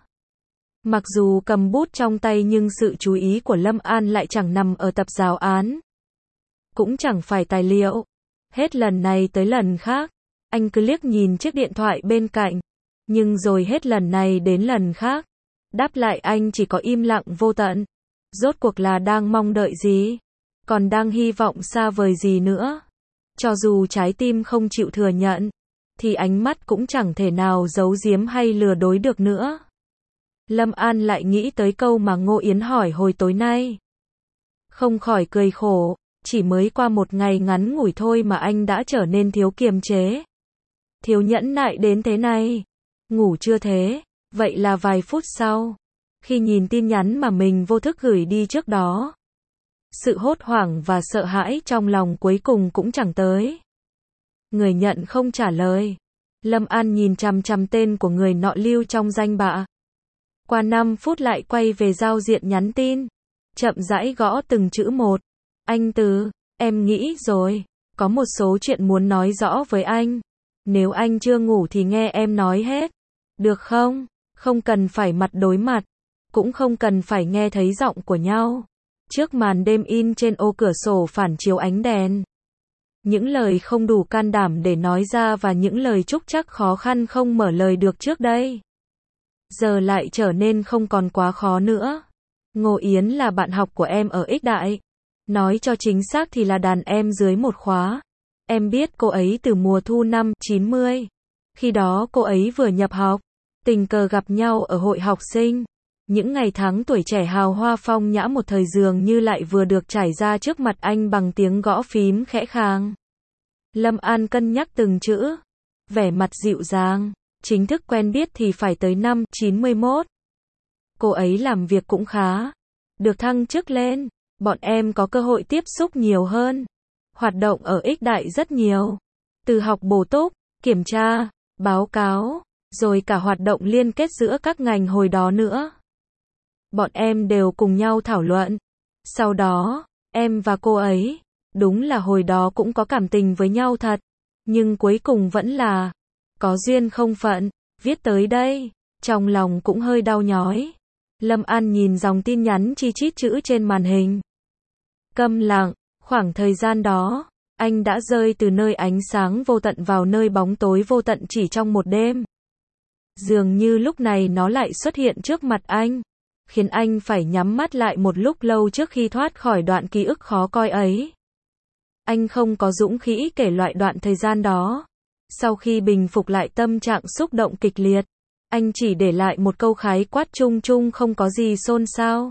Mặc dù cầm bút trong tay nhưng sự chú ý của Lâm An lại chẳng nằm ở tập giáo án. Cũng chẳng phải tài liệu. Hết lần này tới lần khác, anh cứ liếc nhìn chiếc điện thoại bên cạnh. Nhưng rồi hết lần này đến lần khác, đáp lại anh chỉ có im lặng vô tận. Rốt cuộc là đang mong đợi gì? Còn đang hy vọng xa vời gì nữa? Cho dù trái tim không chịu thừa nhận, thì ánh mắt cũng chẳng thể nào giấu giếm hay lừa dối được nữa. Lâm An lại nghĩ tới câu mà Ngô Yến hỏi hồi tối nay. Không khỏi cười khổ, chỉ mới qua một ngày ngắn ngủi thôi mà anh đã trở nên thiếu kiềm chế. Thiếu nhẫn nại đến thế này. Ngủ chưa thế? Vậy là vài phút sau, khi nhìn tin nhắn mà mình vô thức gửi đi trước đó, sự hốt hoảng và sợ hãi trong lòng cuối cùng cũng chẳng tới. Người nhận không trả lời. Lâm An nhìn chằm chằm tên của người nọ lưu trong danh bạ. Qua năm phút lại quay về giao diện nhắn tin. Chậm rãi gõ từng chữ một. Anh Từ, em nghĩ rồi. Có một số chuyện muốn nói rõ với anh. Nếu anh chưa ngủ thì nghe em nói hết. Được không? Không cần phải mặt đối mặt. Cũng không cần phải nghe thấy giọng của nhau. Trước màn đêm in trên ô cửa sổ phản chiếu ánh đèn. Những lời không đủ can đảm để nói ra và những lời trúc trắc khó khăn không mở lời được trước đây. Giờ lại trở nên không còn quá khó nữa. Ngô Yến là bạn học của em ở Ích Đại. Nói cho chính xác thì là đàn em dưới một khóa. Em biết cô ấy từ mùa thu năm chín mươi. Khi đó cô ấy vừa nhập học. Tình cờ gặp nhau ở hội học sinh. Những ngày tháng tuổi trẻ hào hoa phong nhã một thời dường như lại vừa được trải ra trước mặt anh bằng tiếng gõ phím khẽ khàng. Lâm An cân nhắc từng chữ. Vẻ mặt dịu dàng. Chính thức quen biết thì phải tới năm chín mươi mốt. Cô ấy làm việc cũng khá. Được thăng chức lên. Bọn em có cơ hội tiếp xúc nhiều hơn. Hoạt động ở Ích Đại rất nhiều. Từ học bổ túc, kiểm tra, báo cáo, rồi cả hoạt động liên kết giữa các ngành hồi đó nữa. Bọn em đều cùng nhau thảo luận. Sau đó, em và cô ấy, đúng là hồi đó cũng có cảm tình với nhau thật. Nhưng cuối cùng vẫn là, có duyên không phận. Viết tới đây, trong lòng cũng hơi đau nhói. Lâm An nhìn dòng tin nhắn chi chít chữ trên màn hình. Câm lặng, khoảng thời gian đó, anh đã rơi từ nơi ánh sáng vô tận vào nơi bóng tối vô tận chỉ trong một đêm. Dường như lúc này nó lại xuất hiện trước mặt anh, khiến anh phải nhắm mắt lại một lúc lâu trước khi thoát khỏi đoạn ký ức khó coi ấy. Anh không có dũng khí kể loại đoạn thời gian đó. Sau khi bình phục lại tâm trạng xúc động kịch liệt, anh chỉ để lại một câu khái quát chung chung không có gì xôn xao.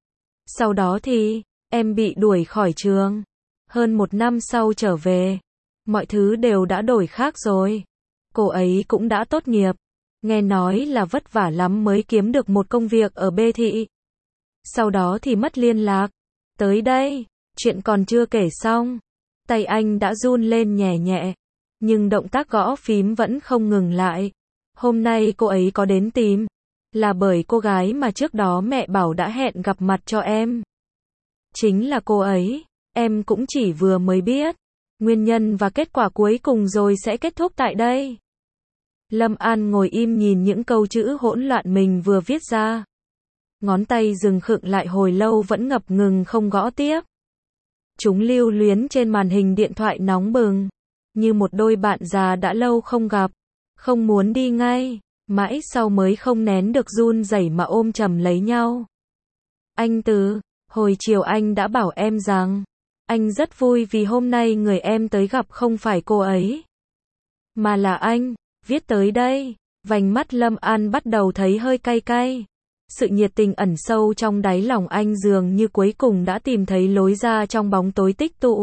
Sau đó thì, em bị đuổi khỏi trường. Hơn một năm sau trở về, mọi thứ đều đã đổi khác rồi. Cô ấy cũng đã tốt nghiệp. Nghe nói là vất vả lắm mới kiếm được một công việc ở B thị. Sau đó thì mất liên lạc. Tới đây, chuyện còn chưa kể xong. Tay anh đã run lên nhẹ nhẹ, nhưng động tác gõ phím vẫn không ngừng lại. Hôm nay cô ấy có đến tìm, là bởi cô gái mà trước đó mẹ bảo đã hẹn gặp mặt cho em. Chính là cô ấy, em cũng chỉ vừa mới biết. Nguyên nhân và kết quả cuối cùng rồi sẽ kết thúc tại đây. Lâm An ngồi im nhìn những câu chữ hỗn loạn mình vừa viết ra. Ngón tay dừng khựng lại hồi lâu vẫn ngập ngừng không gõ tiếp. Chúng lưu luyến trên màn hình điện thoại nóng bừng, như một đôi bạn già đã lâu không gặp, không muốn đi ngay, mãi sau mới không nén được run rẩy mà ôm chầm lấy nhau. Anh Từ, hồi chiều anh đã bảo em rằng, anh rất vui vì hôm nay người em tới gặp không phải cô ấy, mà là anh. Viết tới đây, vành mắt Lâm An bắt đầu thấy hơi cay cay. Sự nhiệt tình ẩn sâu trong đáy lòng anh dường như cuối cùng đã tìm thấy lối ra trong bóng tối tích tụ.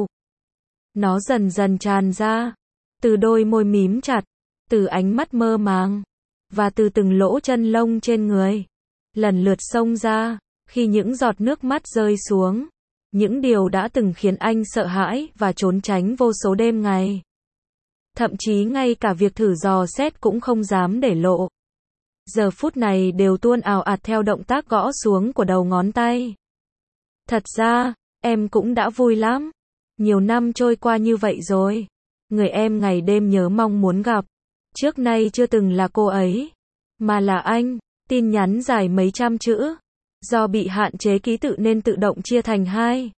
Nó dần dần tràn ra, từ đôi môi mím chặt, từ ánh mắt mơ màng, và từ từng lỗ chân lông trên người. Lần lượt xông ra, khi những giọt nước mắt rơi xuống, những điều đã từng khiến anh sợ hãi và trốn tránh vô số đêm ngày. Thậm chí ngay cả việc thử dò xét cũng không dám để lộ. Giờ phút này đều tuôn ào ạt theo động tác gõ xuống của đầu ngón tay. Thật ra, em cũng đã vui lắm. Nhiều năm trôi qua như vậy rồi. Người em ngày đêm nhớ mong muốn gặp. Trước nay chưa từng là cô ấy, mà là anh. Tin nhắn dài mấy trăm chữ. Do bị hạn chế ký tự nên tự động chia thành hai.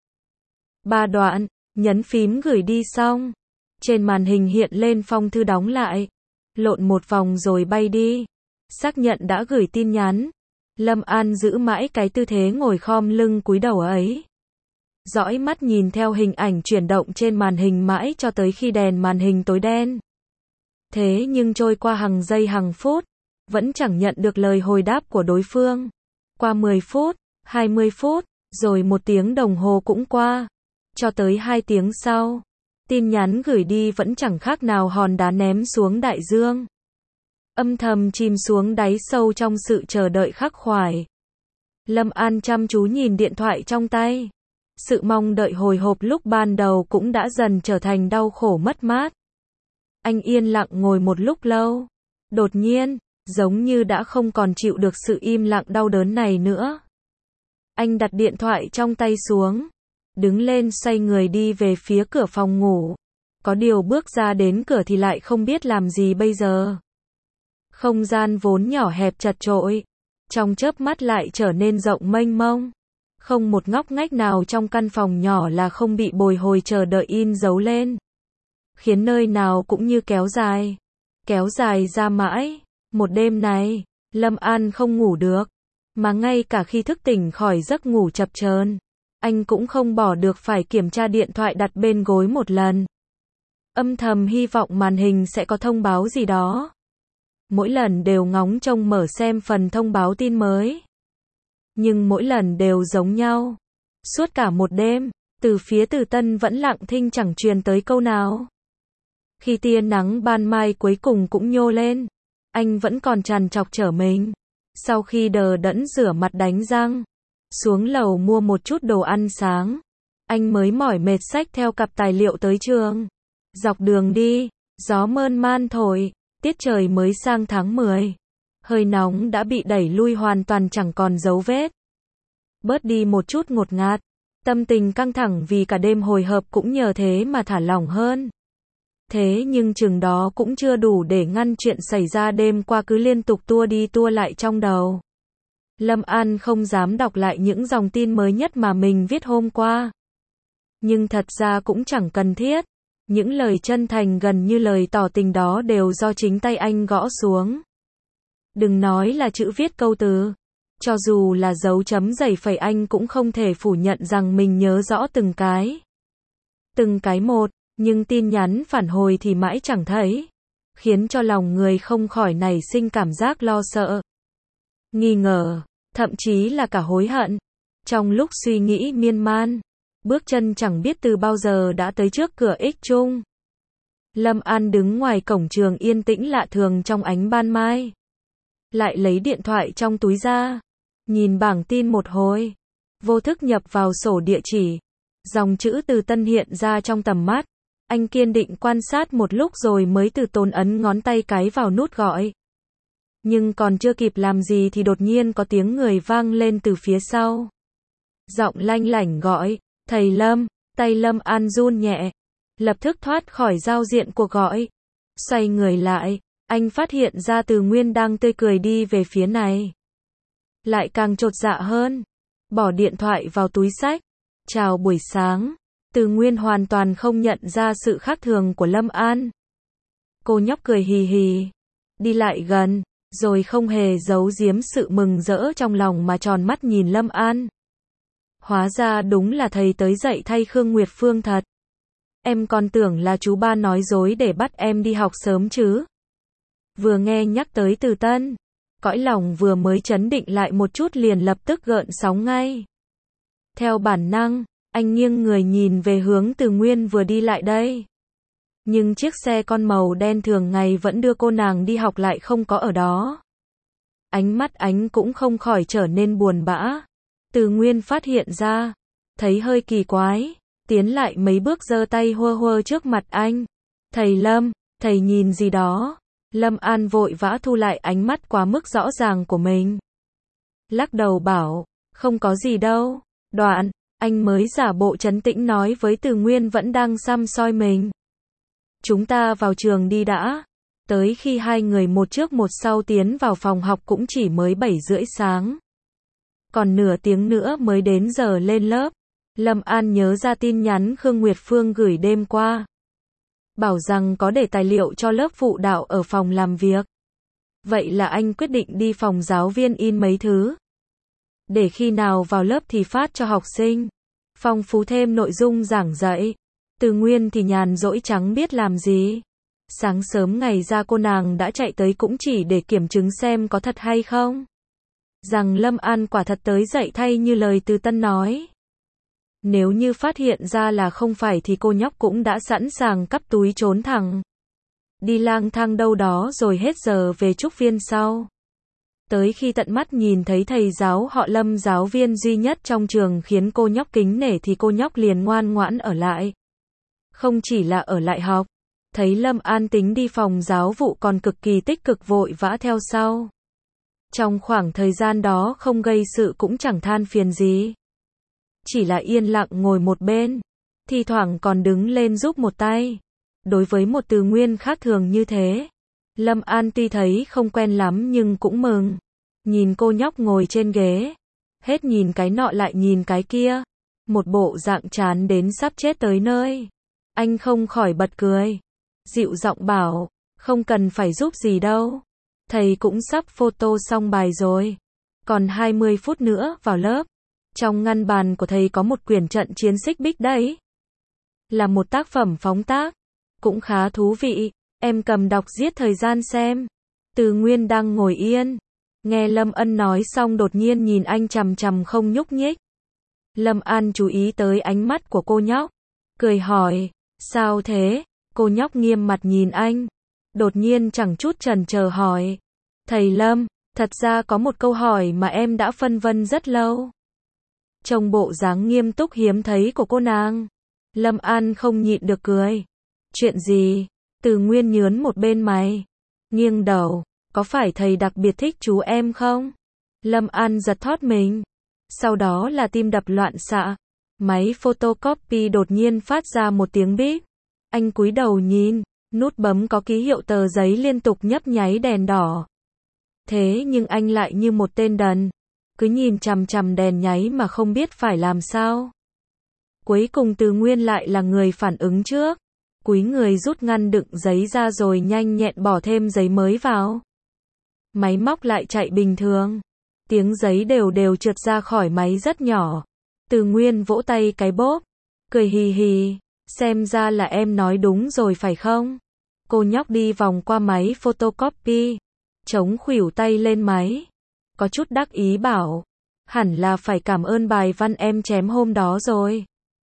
Ba đoạn, nhấn phím gửi đi xong. Trên màn hình hiện lên phong thư đóng lại. Lộn một vòng rồi bay đi. Xác nhận đã gửi tin nhắn. Lâm An giữ mãi cái tư thế ngồi khom lưng cúi đầu ấy. Dõi mắt nhìn theo hình ảnh chuyển động trên màn hình mãi cho tới khi đèn màn hình tối đen. Thế nhưng trôi qua hàng giây hàng phút, vẫn chẳng nhận được lời hồi đáp của đối phương. Qua mười phút, hai mươi phút, rồi một tiếng đồng hồ cũng qua. Cho tới hai tiếng sau, tin nhắn gửi đi vẫn chẳng khác nào hòn đá ném xuống đại dương. Âm thầm chìm xuống đáy sâu trong sự chờ đợi khắc khoải. Lâm An chăm chú nhìn điện thoại trong tay. Sự mong đợi hồi hộp lúc ban đầu cũng đã dần trở thành đau khổ mất mát. Anh yên lặng ngồi một lúc lâu. Đột nhiên, giống như đã không còn chịu được sự im lặng đau đớn này nữa. Anh đặt điện thoại trong tay xuống. Đứng lên xoay người đi về phía cửa phòng ngủ. Có điều bước ra đến cửa thì lại không biết làm gì bây giờ. Không gian vốn nhỏ hẹp chật chội, trong chớp mắt lại trở nên rộng mênh mông. Không một ngóc ngách nào trong căn phòng nhỏ là không bị bồi hồi chờ đợi in dấu lên. Khiến nơi nào cũng như kéo dài, kéo dài ra mãi. Một đêm này, Lâm An không ngủ được, mà ngay cả khi thức tỉnh khỏi giấc ngủ chập chờn, anh cũng không bỏ được phải kiểm tra điện thoại đặt bên gối một lần. Âm thầm hy vọng màn hình sẽ có thông báo gì đó. Mỗi lần đều ngóng trông mở xem phần thông báo tin mới. Nhưng mỗi lần đều giống nhau. Suốt cả một đêm, từ phía Từ Tân vẫn lặng thinh chẳng truyền tới câu nào. Khi tia nắng ban mai cuối cùng cũng nhô lên, anh vẫn còn trằn trọc trở mình. Sau khi đờ đẫn rửa mặt đánh răng, xuống lầu mua một chút đồ ăn sáng, anh mới mỏi mệt xách theo cặp tài liệu tới trường. Dọc đường đi, gió mơn man thổi. Tiết trời mới sang tháng mười. Hơi nóng đã bị đẩy lui hoàn toàn chẳng còn dấu vết. Bớt đi một chút ngột ngạt. Tâm tình căng thẳng vì cả đêm hồi hộp cũng nhờ thế mà thả lỏng hơn. Thế nhưng chừng đó cũng chưa đủ để ngăn chuyện xảy ra đêm qua cứ liên tục tua đi tua lại trong đầu. Lâm An không dám đọc lại những dòng tin mới nhất mà mình viết hôm qua. Nhưng thật ra cũng chẳng cần thiết. Những lời chân thành gần như lời tỏ tình đó đều do chính tay anh gõ xuống. Đừng nói là chữ viết câu từ. Cho dù là dấu chấm dẩy phẩy anh cũng không thể phủ nhận rằng mình nhớ rõ từng cái. Từng cái một, nhưng tin nhắn phản hồi thì mãi chẳng thấy. Khiến cho lòng người không khỏi nảy sinh cảm giác lo sợ, nghi ngờ, thậm chí là cả hối hận. Trong lúc suy nghĩ miên man, bước chân chẳng biết từ bao giờ đã tới trước cửa X Trung. Lâm An đứng ngoài cổng trường yên tĩnh lạ thường trong ánh ban mai. Lại lấy điện thoại trong túi ra, nhìn bảng tin một hồi. Vô thức nhập vào sổ địa chỉ. Dòng chữ Từ Tân hiện ra trong tầm mắt. Anh kiên định quan sát một lúc rồi mới từ tốn ấn ngón tay cái vào nút gọi. Nhưng còn chưa kịp làm gì thì đột nhiên có tiếng người vang lên từ phía sau. Giọng lanh lảnh gọi, thầy Lâm, tay Lâm An run nhẹ. Lập tức thoát khỏi giao diện cuộc gọi. Xoay người lại, anh phát hiện ra Từ Nguyên đang tươi cười đi về phía này. Lại càng chột dạ hơn. Bỏ điện thoại vào túi xách. Chào buổi sáng. Từ Nguyên hoàn toàn không nhận ra sự khác thường của Lâm An. Cô nhóc cười hì hì. Đi lại gần, rồi không hề giấu giếm sự mừng rỡ trong lòng mà tròn mắt nhìn Lâm An. Hóa ra đúng là thầy tới dạy thay Khương Nguyệt Phương thật. Em còn tưởng là chú ba nói dối để bắt em đi học sớm chứ. Vừa nghe nhắc tới Từ Tân, cõi lòng vừa mới trấn định lại một chút liền lập tức gợn sóng ngay. Theo bản năng, anh nghiêng người nhìn về hướng Từ Nguyên vừa đi lại đây. Nhưng chiếc xe con màu đen thường ngày vẫn đưa cô nàng đi học lại không có ở đó. Ánh mắt anh cũng không khỏi trở nên buồn bã. Từ Nguyên phát hiện ra, thấy hơi kỳ quái, tiến lại mấy bước giơ tay hơ hơ trước mặt anh. Thầy Lâm, thầy nhìn gì đó? Lâm An vội vã thu lại ánh mắt quá mức rõ ràng của mình. Lắc đầu bảo, không có gì đâu. Đoạn, anh mới giả bộ trấn tĩnh nói với Từ Nguyên vẫn đang săm soi mình. Chúng ta vào trường đi đã. Tới khi hai người một trước một sau tiến vào phòng học cũng chỉ mới bảy rưỡi sáng. Còn nửa tiếng nữa mới đến giờ lên lớp. Lâm An nhớ ra tin nhắn Khương Nguyệt Phương gửi đêm qua. Bảo rằng có để tài liệu cho lớp phụ đạo ở phòng làm việc. Vậy là anh quyết định đi phòng giáo viên in mấy thứ. Để khi nào vào lớp thì phát cho học sinh. Phong phú thêm nội dung giảng dạy. Từ Nguyên thì nhàn rỗi chẳng biết làm gì. Sáng sớm ngày ra cô nàng đã chạy tới cũng chỉ để kiểm chứng xem có thật hay không. Rằng Lâm An quả thật tới dạy thay như lời Từ Tân nói. Nếu như phát hiện ra là không phải thì cô nhóc cũng đã sẵn sàng cắp túi trốn thẳng. Đi lang thang đâu đó rồi hết giờ về trúc viên sau. Tới khi tận mắt nhìn thấy thầy giáo họ Lâm, giáo viên duy nhất trong trường khiến cô nhóc kính nể thì cô nhóc liền ngoan ngoãn ở lại. Không chỉ là ở lại học, thấy Lâm An tính đi phòng giáo vụ còn cực kỳ tích cực vội vã theo sau. Trong khoảng thời gian đó không gây sự cũng chẳng than phiền gì. Chỉ là yên lặng ngồi một bên, thi thoảng còn đứng lên giúp một tay. Đối với một Từ Nguyên khác thường như thế, Lâm An tuy thấy không quen lắm nhưng cũng mừng. Nhìn cô nhóc ngồi trên ghế, hết nhìn cái nọ lại nhìn cái kia, một bộ dạng chán đến sắp chết tới nơi. Anh không khỏi bật cười, dịu giọng bảo, không cần phải giúp gì đâu. Thầy cũng sắp photo xong bài rồi. Còn hai mươi phút nữa vào lớp. Trong ngăn bàn của thầy có một quyển trận chiến xích bích đấy. Là một tác phẩm phóng tác. Cũng khá thú vị. Em cầm đọc giết thời gian xem. Từ Nguyên đang ngồi yên. Nghe Lâm Ân nói xong đột nhiên nhìn anh chằm chằm không nhúc nhích. Lâm An chú ý tới ánh mắt của cô nhóc. Cười hỏi, sao thế? Cô nhóc nghiêm mặt nhìn anh. Đột nhiên chẳng chút chần chờ hỏi. Thầy Lâm, thật ra có một câu hỏi mà em đã phân vân rất lâu. Trông bộ dáng nghiêm túc hiếm thấy của cô nàng. Lâm An không nhịn được cười. Chuyện gì? Từ Nguyên nhướn một bên mày. Nghiêng đầu, có phải thầy đặc biệt thích chú em không? Lâm An giật thót mình. Sau đó là tim đập loạn xạ. Máy photocopy đột nhiên phát ra một tiếng bíp. Anh cúi đầu nhìn, nút bấm có ký hiệu tờ giấy liên tục nhấp nháy đèn đỏ. Thế nhưng anh lại như một tên đần, cứ nhìn chằm chằm đèn nháy mà không biết phải làm sao. Cuối cùng Từ Nguyên lại là người phản ứng trước. Cúi người rút ngăn đựng giấy ra rồi nhanh nhẹn bỏ thêm giấy mới vào. Máy móc lại chạy bình thường. Tiếng giấy đều đều trượt ra khỏi máy rất nhỏ. Từ Nguyên vỗ tay cái bốp. Cười hì hì. Xem ra là em nói đúng rồi phải không? Cô nhóc đi vòng qua máy photocopy. Chống khuỷu tay lên máy. Có chút đắc ý bảo. Hẳn là phải cảm ơn bài văn em chém hôm đó rồi.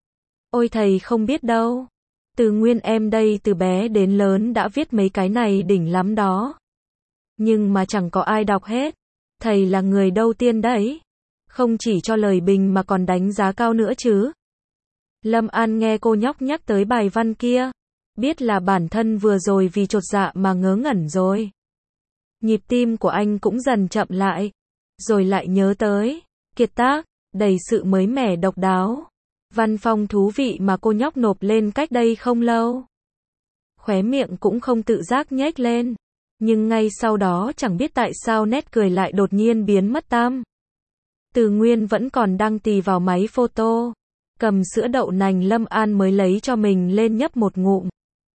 Ôi thầy không biết đâu. Từ Nguyên em đây từ bé đến lớn đã viết mấy cái này đỉnh lắm đó. Nhưng mà chẳng có ai đọc hết. Thầy là người đầu tiên đấy. Không chỉ cho lời bình mà còn đánh giá cao nữa chứ. Lâm An nghe cô nhóc nhắc tới bài văn kia. Biết là bản thân vừa rồi vì chột dạ mà ngớ ngẩn rồi. Nhịp tim của anh cũng dần chậm lại. Rồi lại nhớ tới. Kiệt tác, đầy sự mới mẻ độc đáo. Văn phong thú vị mà cô nhóc nộp lên cách đây không lâu. Khóe miệng cũng không tự giác nhếch lên. Nhưng ngay sau đó chẳng biết tại sao nét cười lại đột nhiên biến mất tăm. Từ Nguyên vẫn còn đang tì vào máy photo. Cầm sữa đậu nành Lâm An mới lấy cho mình lên nhấp một ngụm.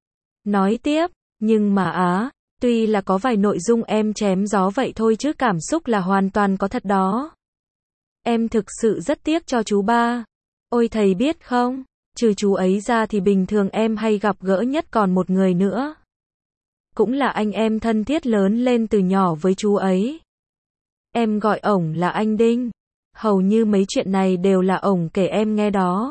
Nói tiếp, nhưng mà á, tuy là có vài nội dung em chém gió vậy thôi chứ cảm xúc là hoàn toàn có thật đó. Em thực sự rất tiếc cho chú ba. Ôi thầy biết không, trừ chú ấy ra thì bình thường em hay gặp gỡ nhất còn một người nữa. Cũng là anh em thân thiết lớn lên từ nhỏ với chú ấy. Em gọi ổng là anh Đinh. Hầu như mấy chuyện này đều là ổng kể em nghe đó.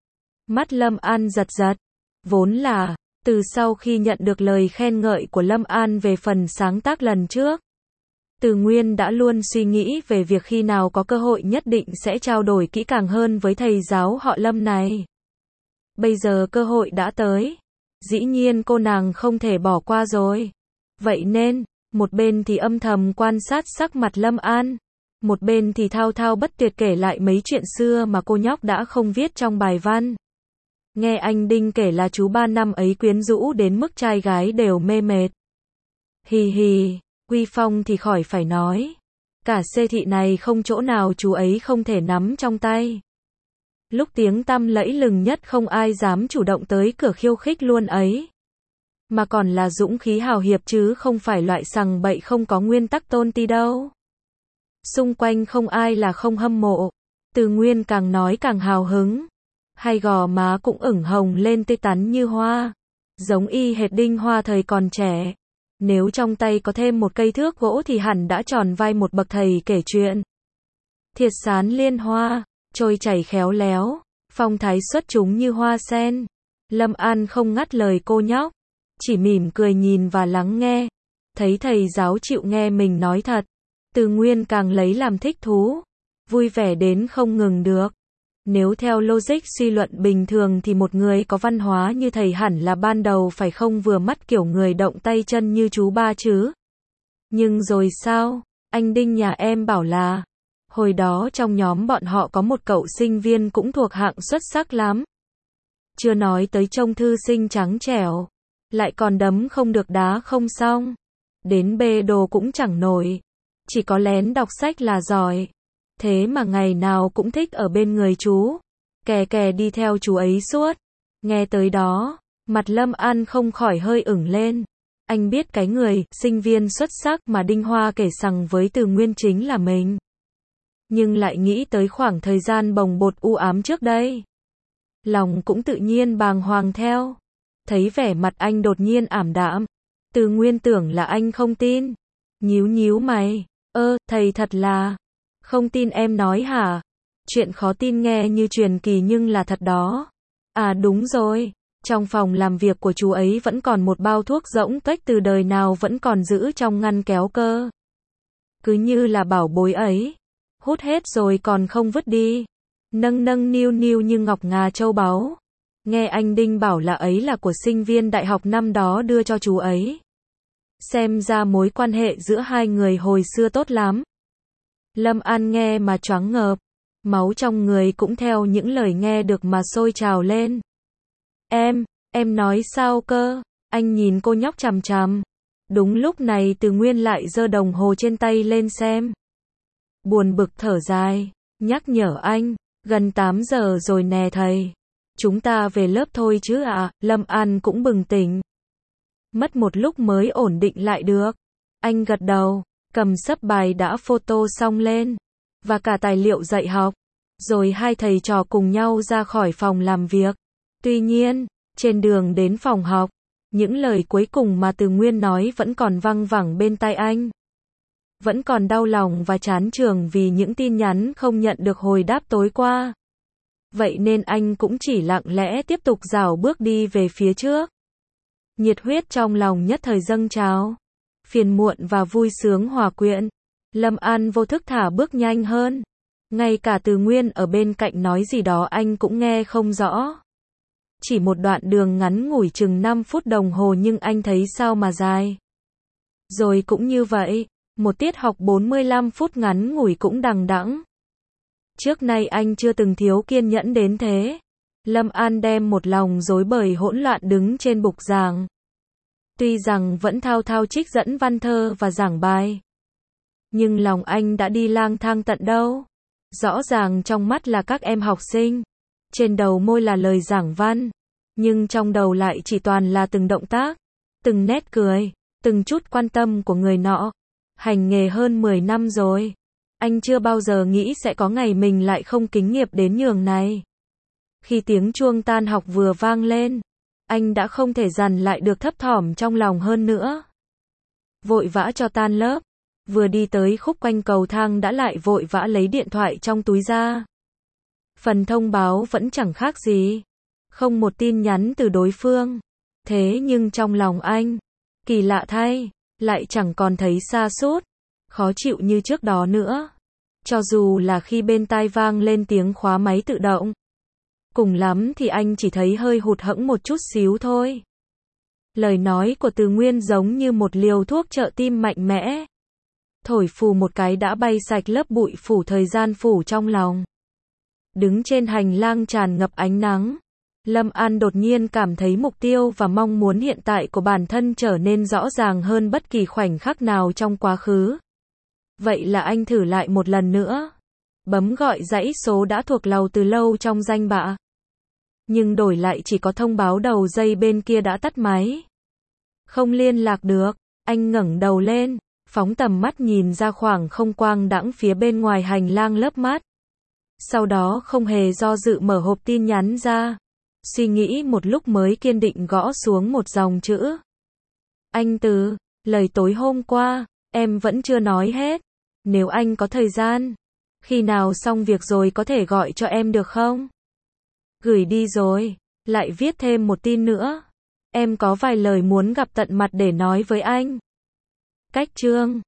Mắt Lâm An giật giật. Vốn là, từ sau khi nhận được lời khen ngợi của Lâm An về phần sáng tác lần trước, Từ Nguyên đã luôn suy nghĩ về việc khi nào có cơ hội nhất định sẽ trao đổi kỹ càng hơn với thầy giáo họ Lâm này. Bây giờ cơ hội đã tới. Dĩ nhiên cô nàng không thể bỏ qua rồi. Vậy nên, một bên thì âm thầm quan sát sắc mặt Lâm An, một bên thì thao thao bất tuyệt kể lại mấy chuyện xưa mà cô nhóc đã không viết trong bài văn. Nghe anh Đinh kể là chú ba năm ấy quyến rũ đến mức trai gái đều mê mệt. Hì hì, Quy Phong thì khỏi phải nói. Cả xê thị này không chỗ nào chú ấy không thể nắm trong tay. Lúc tiếng tăm lẫy lừng nhất không ai dám chủ động tới cửa khiêu khích luôn ấy. Mà còn là dũng khí hào hiệp chứ không phải loại sằng bậy không có nguyên tắc tôn ti đâu. Xung quanh không ai là không hâm mộ. Từ Nguyên càng nói càng hào hứng. Hai gò má cũng ửng hồng lên tươi tắn như hoa. Giống y hệt Đinh Hoa thời còn trẻ. Nếu trong tay có thêm một cây thước gỗ thì hẳn đã tròn vai một bậc thầy kể chuyện. Thiệt sán liên hoa, trôi chảy khéo léo, phong thái xuất chúng như hoa sen. Lâm An không ngắt lời cô nhóc, chỉ mỉm cười nhìn và lắng nghe. Thấy thầy giáo chịu nghe mình nói thật, Từ Nguyên càng lấy làm thích thú, vui vẻ đến không ngừng được. Nếu theo logic suy luận bình thường thì một người có văn hóa như thầy hẳn là ban đầu phải không vừa mắt kiểu người động tay chân như chú ba chứ. Nhưng rồi sao? Anh Đinh nhà em bảo là, hồi đó trong nhóm bọn họ có một cậu sinh viên cũng thuộc hạng xuất sắc lắm. Chưa nói tới trông thư sinh trắng trẻo, lại còn đấm không được đá không xong. Đến bê đồ cũng chẳng nổi, chỉ có lén đọc sách là giỏi. Thế mà ngày nào cũng thích ở bên người chú, kè kè đi theo chú ấy suốt. Nghe tới đó, mặt Lâm An không khỏi hơi ửng lên. Anh biết cái người, sinh viên xuất sắc mà Đinh Hoa kể sằng với Từ Nguyên chính là mình. Nhưng lại nghĩ tới khoảng thời gian bồng bột u ám trước đây. Lòng cũng tự nhiên bàng hoàng theo. Thấy vẻ mặt anh đột nhiên ảm đạm. Từ Nguyên tưởng là anh không tin. Nhíu nhíu mày. Ơ, thầy thật là... Không tin em nói hả? Chuyện khó tin nghe như truyền kỳ nhưng là thật đó. À đúng rồi, trong phòng làm việc của chú ấy vẫn còn một bao thuốc rỗng tuếch từ đời nào vẫn còn giữ trong ngăn kéo cơ. Cứ như là bảo bối ấy. Hút hết rồi còn không vứt đi. Nâng nâng niu niu như ngọc ngà châu báu. Nghe anh Đinh bảo là ấy là của sinh viên đại học năm đó đưa cho chú ấy. Xem ra mối quan hệ giữa hai người hồi xưa tốt lắm. Lâm An nghe mà choáng ngợp, máu trong người cũng theo những lời nghe được mà sôi trào lên. Em, em nói sao cơ? Anh nhìn cô nhóc chằm chằm. Đúng lúc này Từ Nguyên lại giơ đồng hồ trên tay lên xem. Buồn bực thở dài, nhắc nhở anh, gần tám giờ rồi nè thầy. Chúng ta về lớp thôi chứ ạ, à? Lâm An cũng bừng tỉnh. Mất một lúc mới ổn định lại được. Anh gật đầu. Cầm sấp bài đã photo xong lên, và cả tài liệu dạy học, rồi hai thầy trò cùng nhau ra khỏi phòng làm việc. Tuy nhiên, trên đường đến phòng học, những lời cuối cùng mà Từ Nguyên nói vẫn còn văng vẳng bên tai anh. Vẫn còn đau lòng và chán chường vì những tin nhắn không nhận được hồi đáp tối qua. Vậy nên anh cũng chỉ lặng lẽ tiếp tục rảo bước đi về phía trước. Nhiệt huyết trong lòng nhất thời dâng trào. Phiền muộn và vui sướng hòa quyện. Lâm An vô thức thả bước nhanh hơn. Ngay cả Từ Nguyên ở bên cạnh nói gì đó anh cũng nghe không rõ. Chỉ một đoạn đường ngắn ngủi chừng năm phút đồng hồ nhưng anh thấy sao mà dài. Rồi cũng như vậy, một tiết học bốn mươi lăm phút ngắn ngủi cũng đằng đẵng. Trước nay anh chưa từng thiếu kiên nhẫn đến thế. Lâm An đem một lòng rối bời hỗn loạn đứng trên bục giảng. Tuy rằng vẫn thao thao trích dẫn văn thơ và giảng bài, nhưng lòng anh đã đi lang thang tận đâu. Rõ ràng trong mắt là các em học sinh, trên đầu môi là lời giảng văn, nhưng trong đầu lại chỉ toàn là từng động tác, từng nét cười, từng chút quan tâm của người nọ. Hành nghề hơn mười năm rồi, anh chưa bao giờ nghĩ sẽ có ngày mình lại không kính nghiệp đến nhường này. Khi tiếng chuông tan học vừa vang lên, anh đã không thể dằn lại được thấp thỏm trong lòng hơn nữa. Vội vã cho tan lớp, vừa đi tới khúc quanh cầu thang đã lại vội vã lấy điện thoại trong túi ra. Phần thông báo vẫn chẳng khác gì, không một tin nhắn từ đối phương. Thế nhưng trong lòng anh, kỳ lạ thay, lại chẳng còn thấy sa sút, khó chịu như trước đó nữa. Cho dù là khi bên tai vang lên tiếng khóa máy tự động, cùng lắm thì anh chỉ thấy hơi hụt hẫng một chút xíu thôi. Lời nói của Từ Nguyên giống như một liều thuốc trợ tim mạnh mẽ, thổi phù một cái đã bay sạch lớp bụi phủ thời gian phủ trong lòng. Đứng trên hành lang tràn ngập ánh nắng, Lâm An đột nhiên cảm thấy mục tiêu và mong muốn hiện tại của bản thân trở nên rõ ràng hơn bất kỳ khoảnh khắc nào trong quá khứ. Vậy là anh thử lại một lần nữa, bấm gọi dãy số đã thuộc lầu từ lâu trong danh bạ. Nhưng đổi lại chỉ có thông báo đầu dây bên kia đã tắt máy. Không liên lạc được, anh ngẩng đầu lên, phóng tầm mắt nhìn ra khoảng không quang đãng phía bên ngoài hành lang lấp mát. Sau đó không hề do dự mở hộp tin nhắn ra, suy nghĩ một lúc mới kiên định gõ xuống một dòng chữ. Anh Từ, lời tối hôm qua, em vẫn chưa nói hết. Nếu anh có thời gian, khi nào xong việc rồi có thể gọi cho em được không? Gửi đi rồi, lại viết thêm một tin nữa. Em có vài lời muốn gặp tận mặt để nói với anh. Cách chương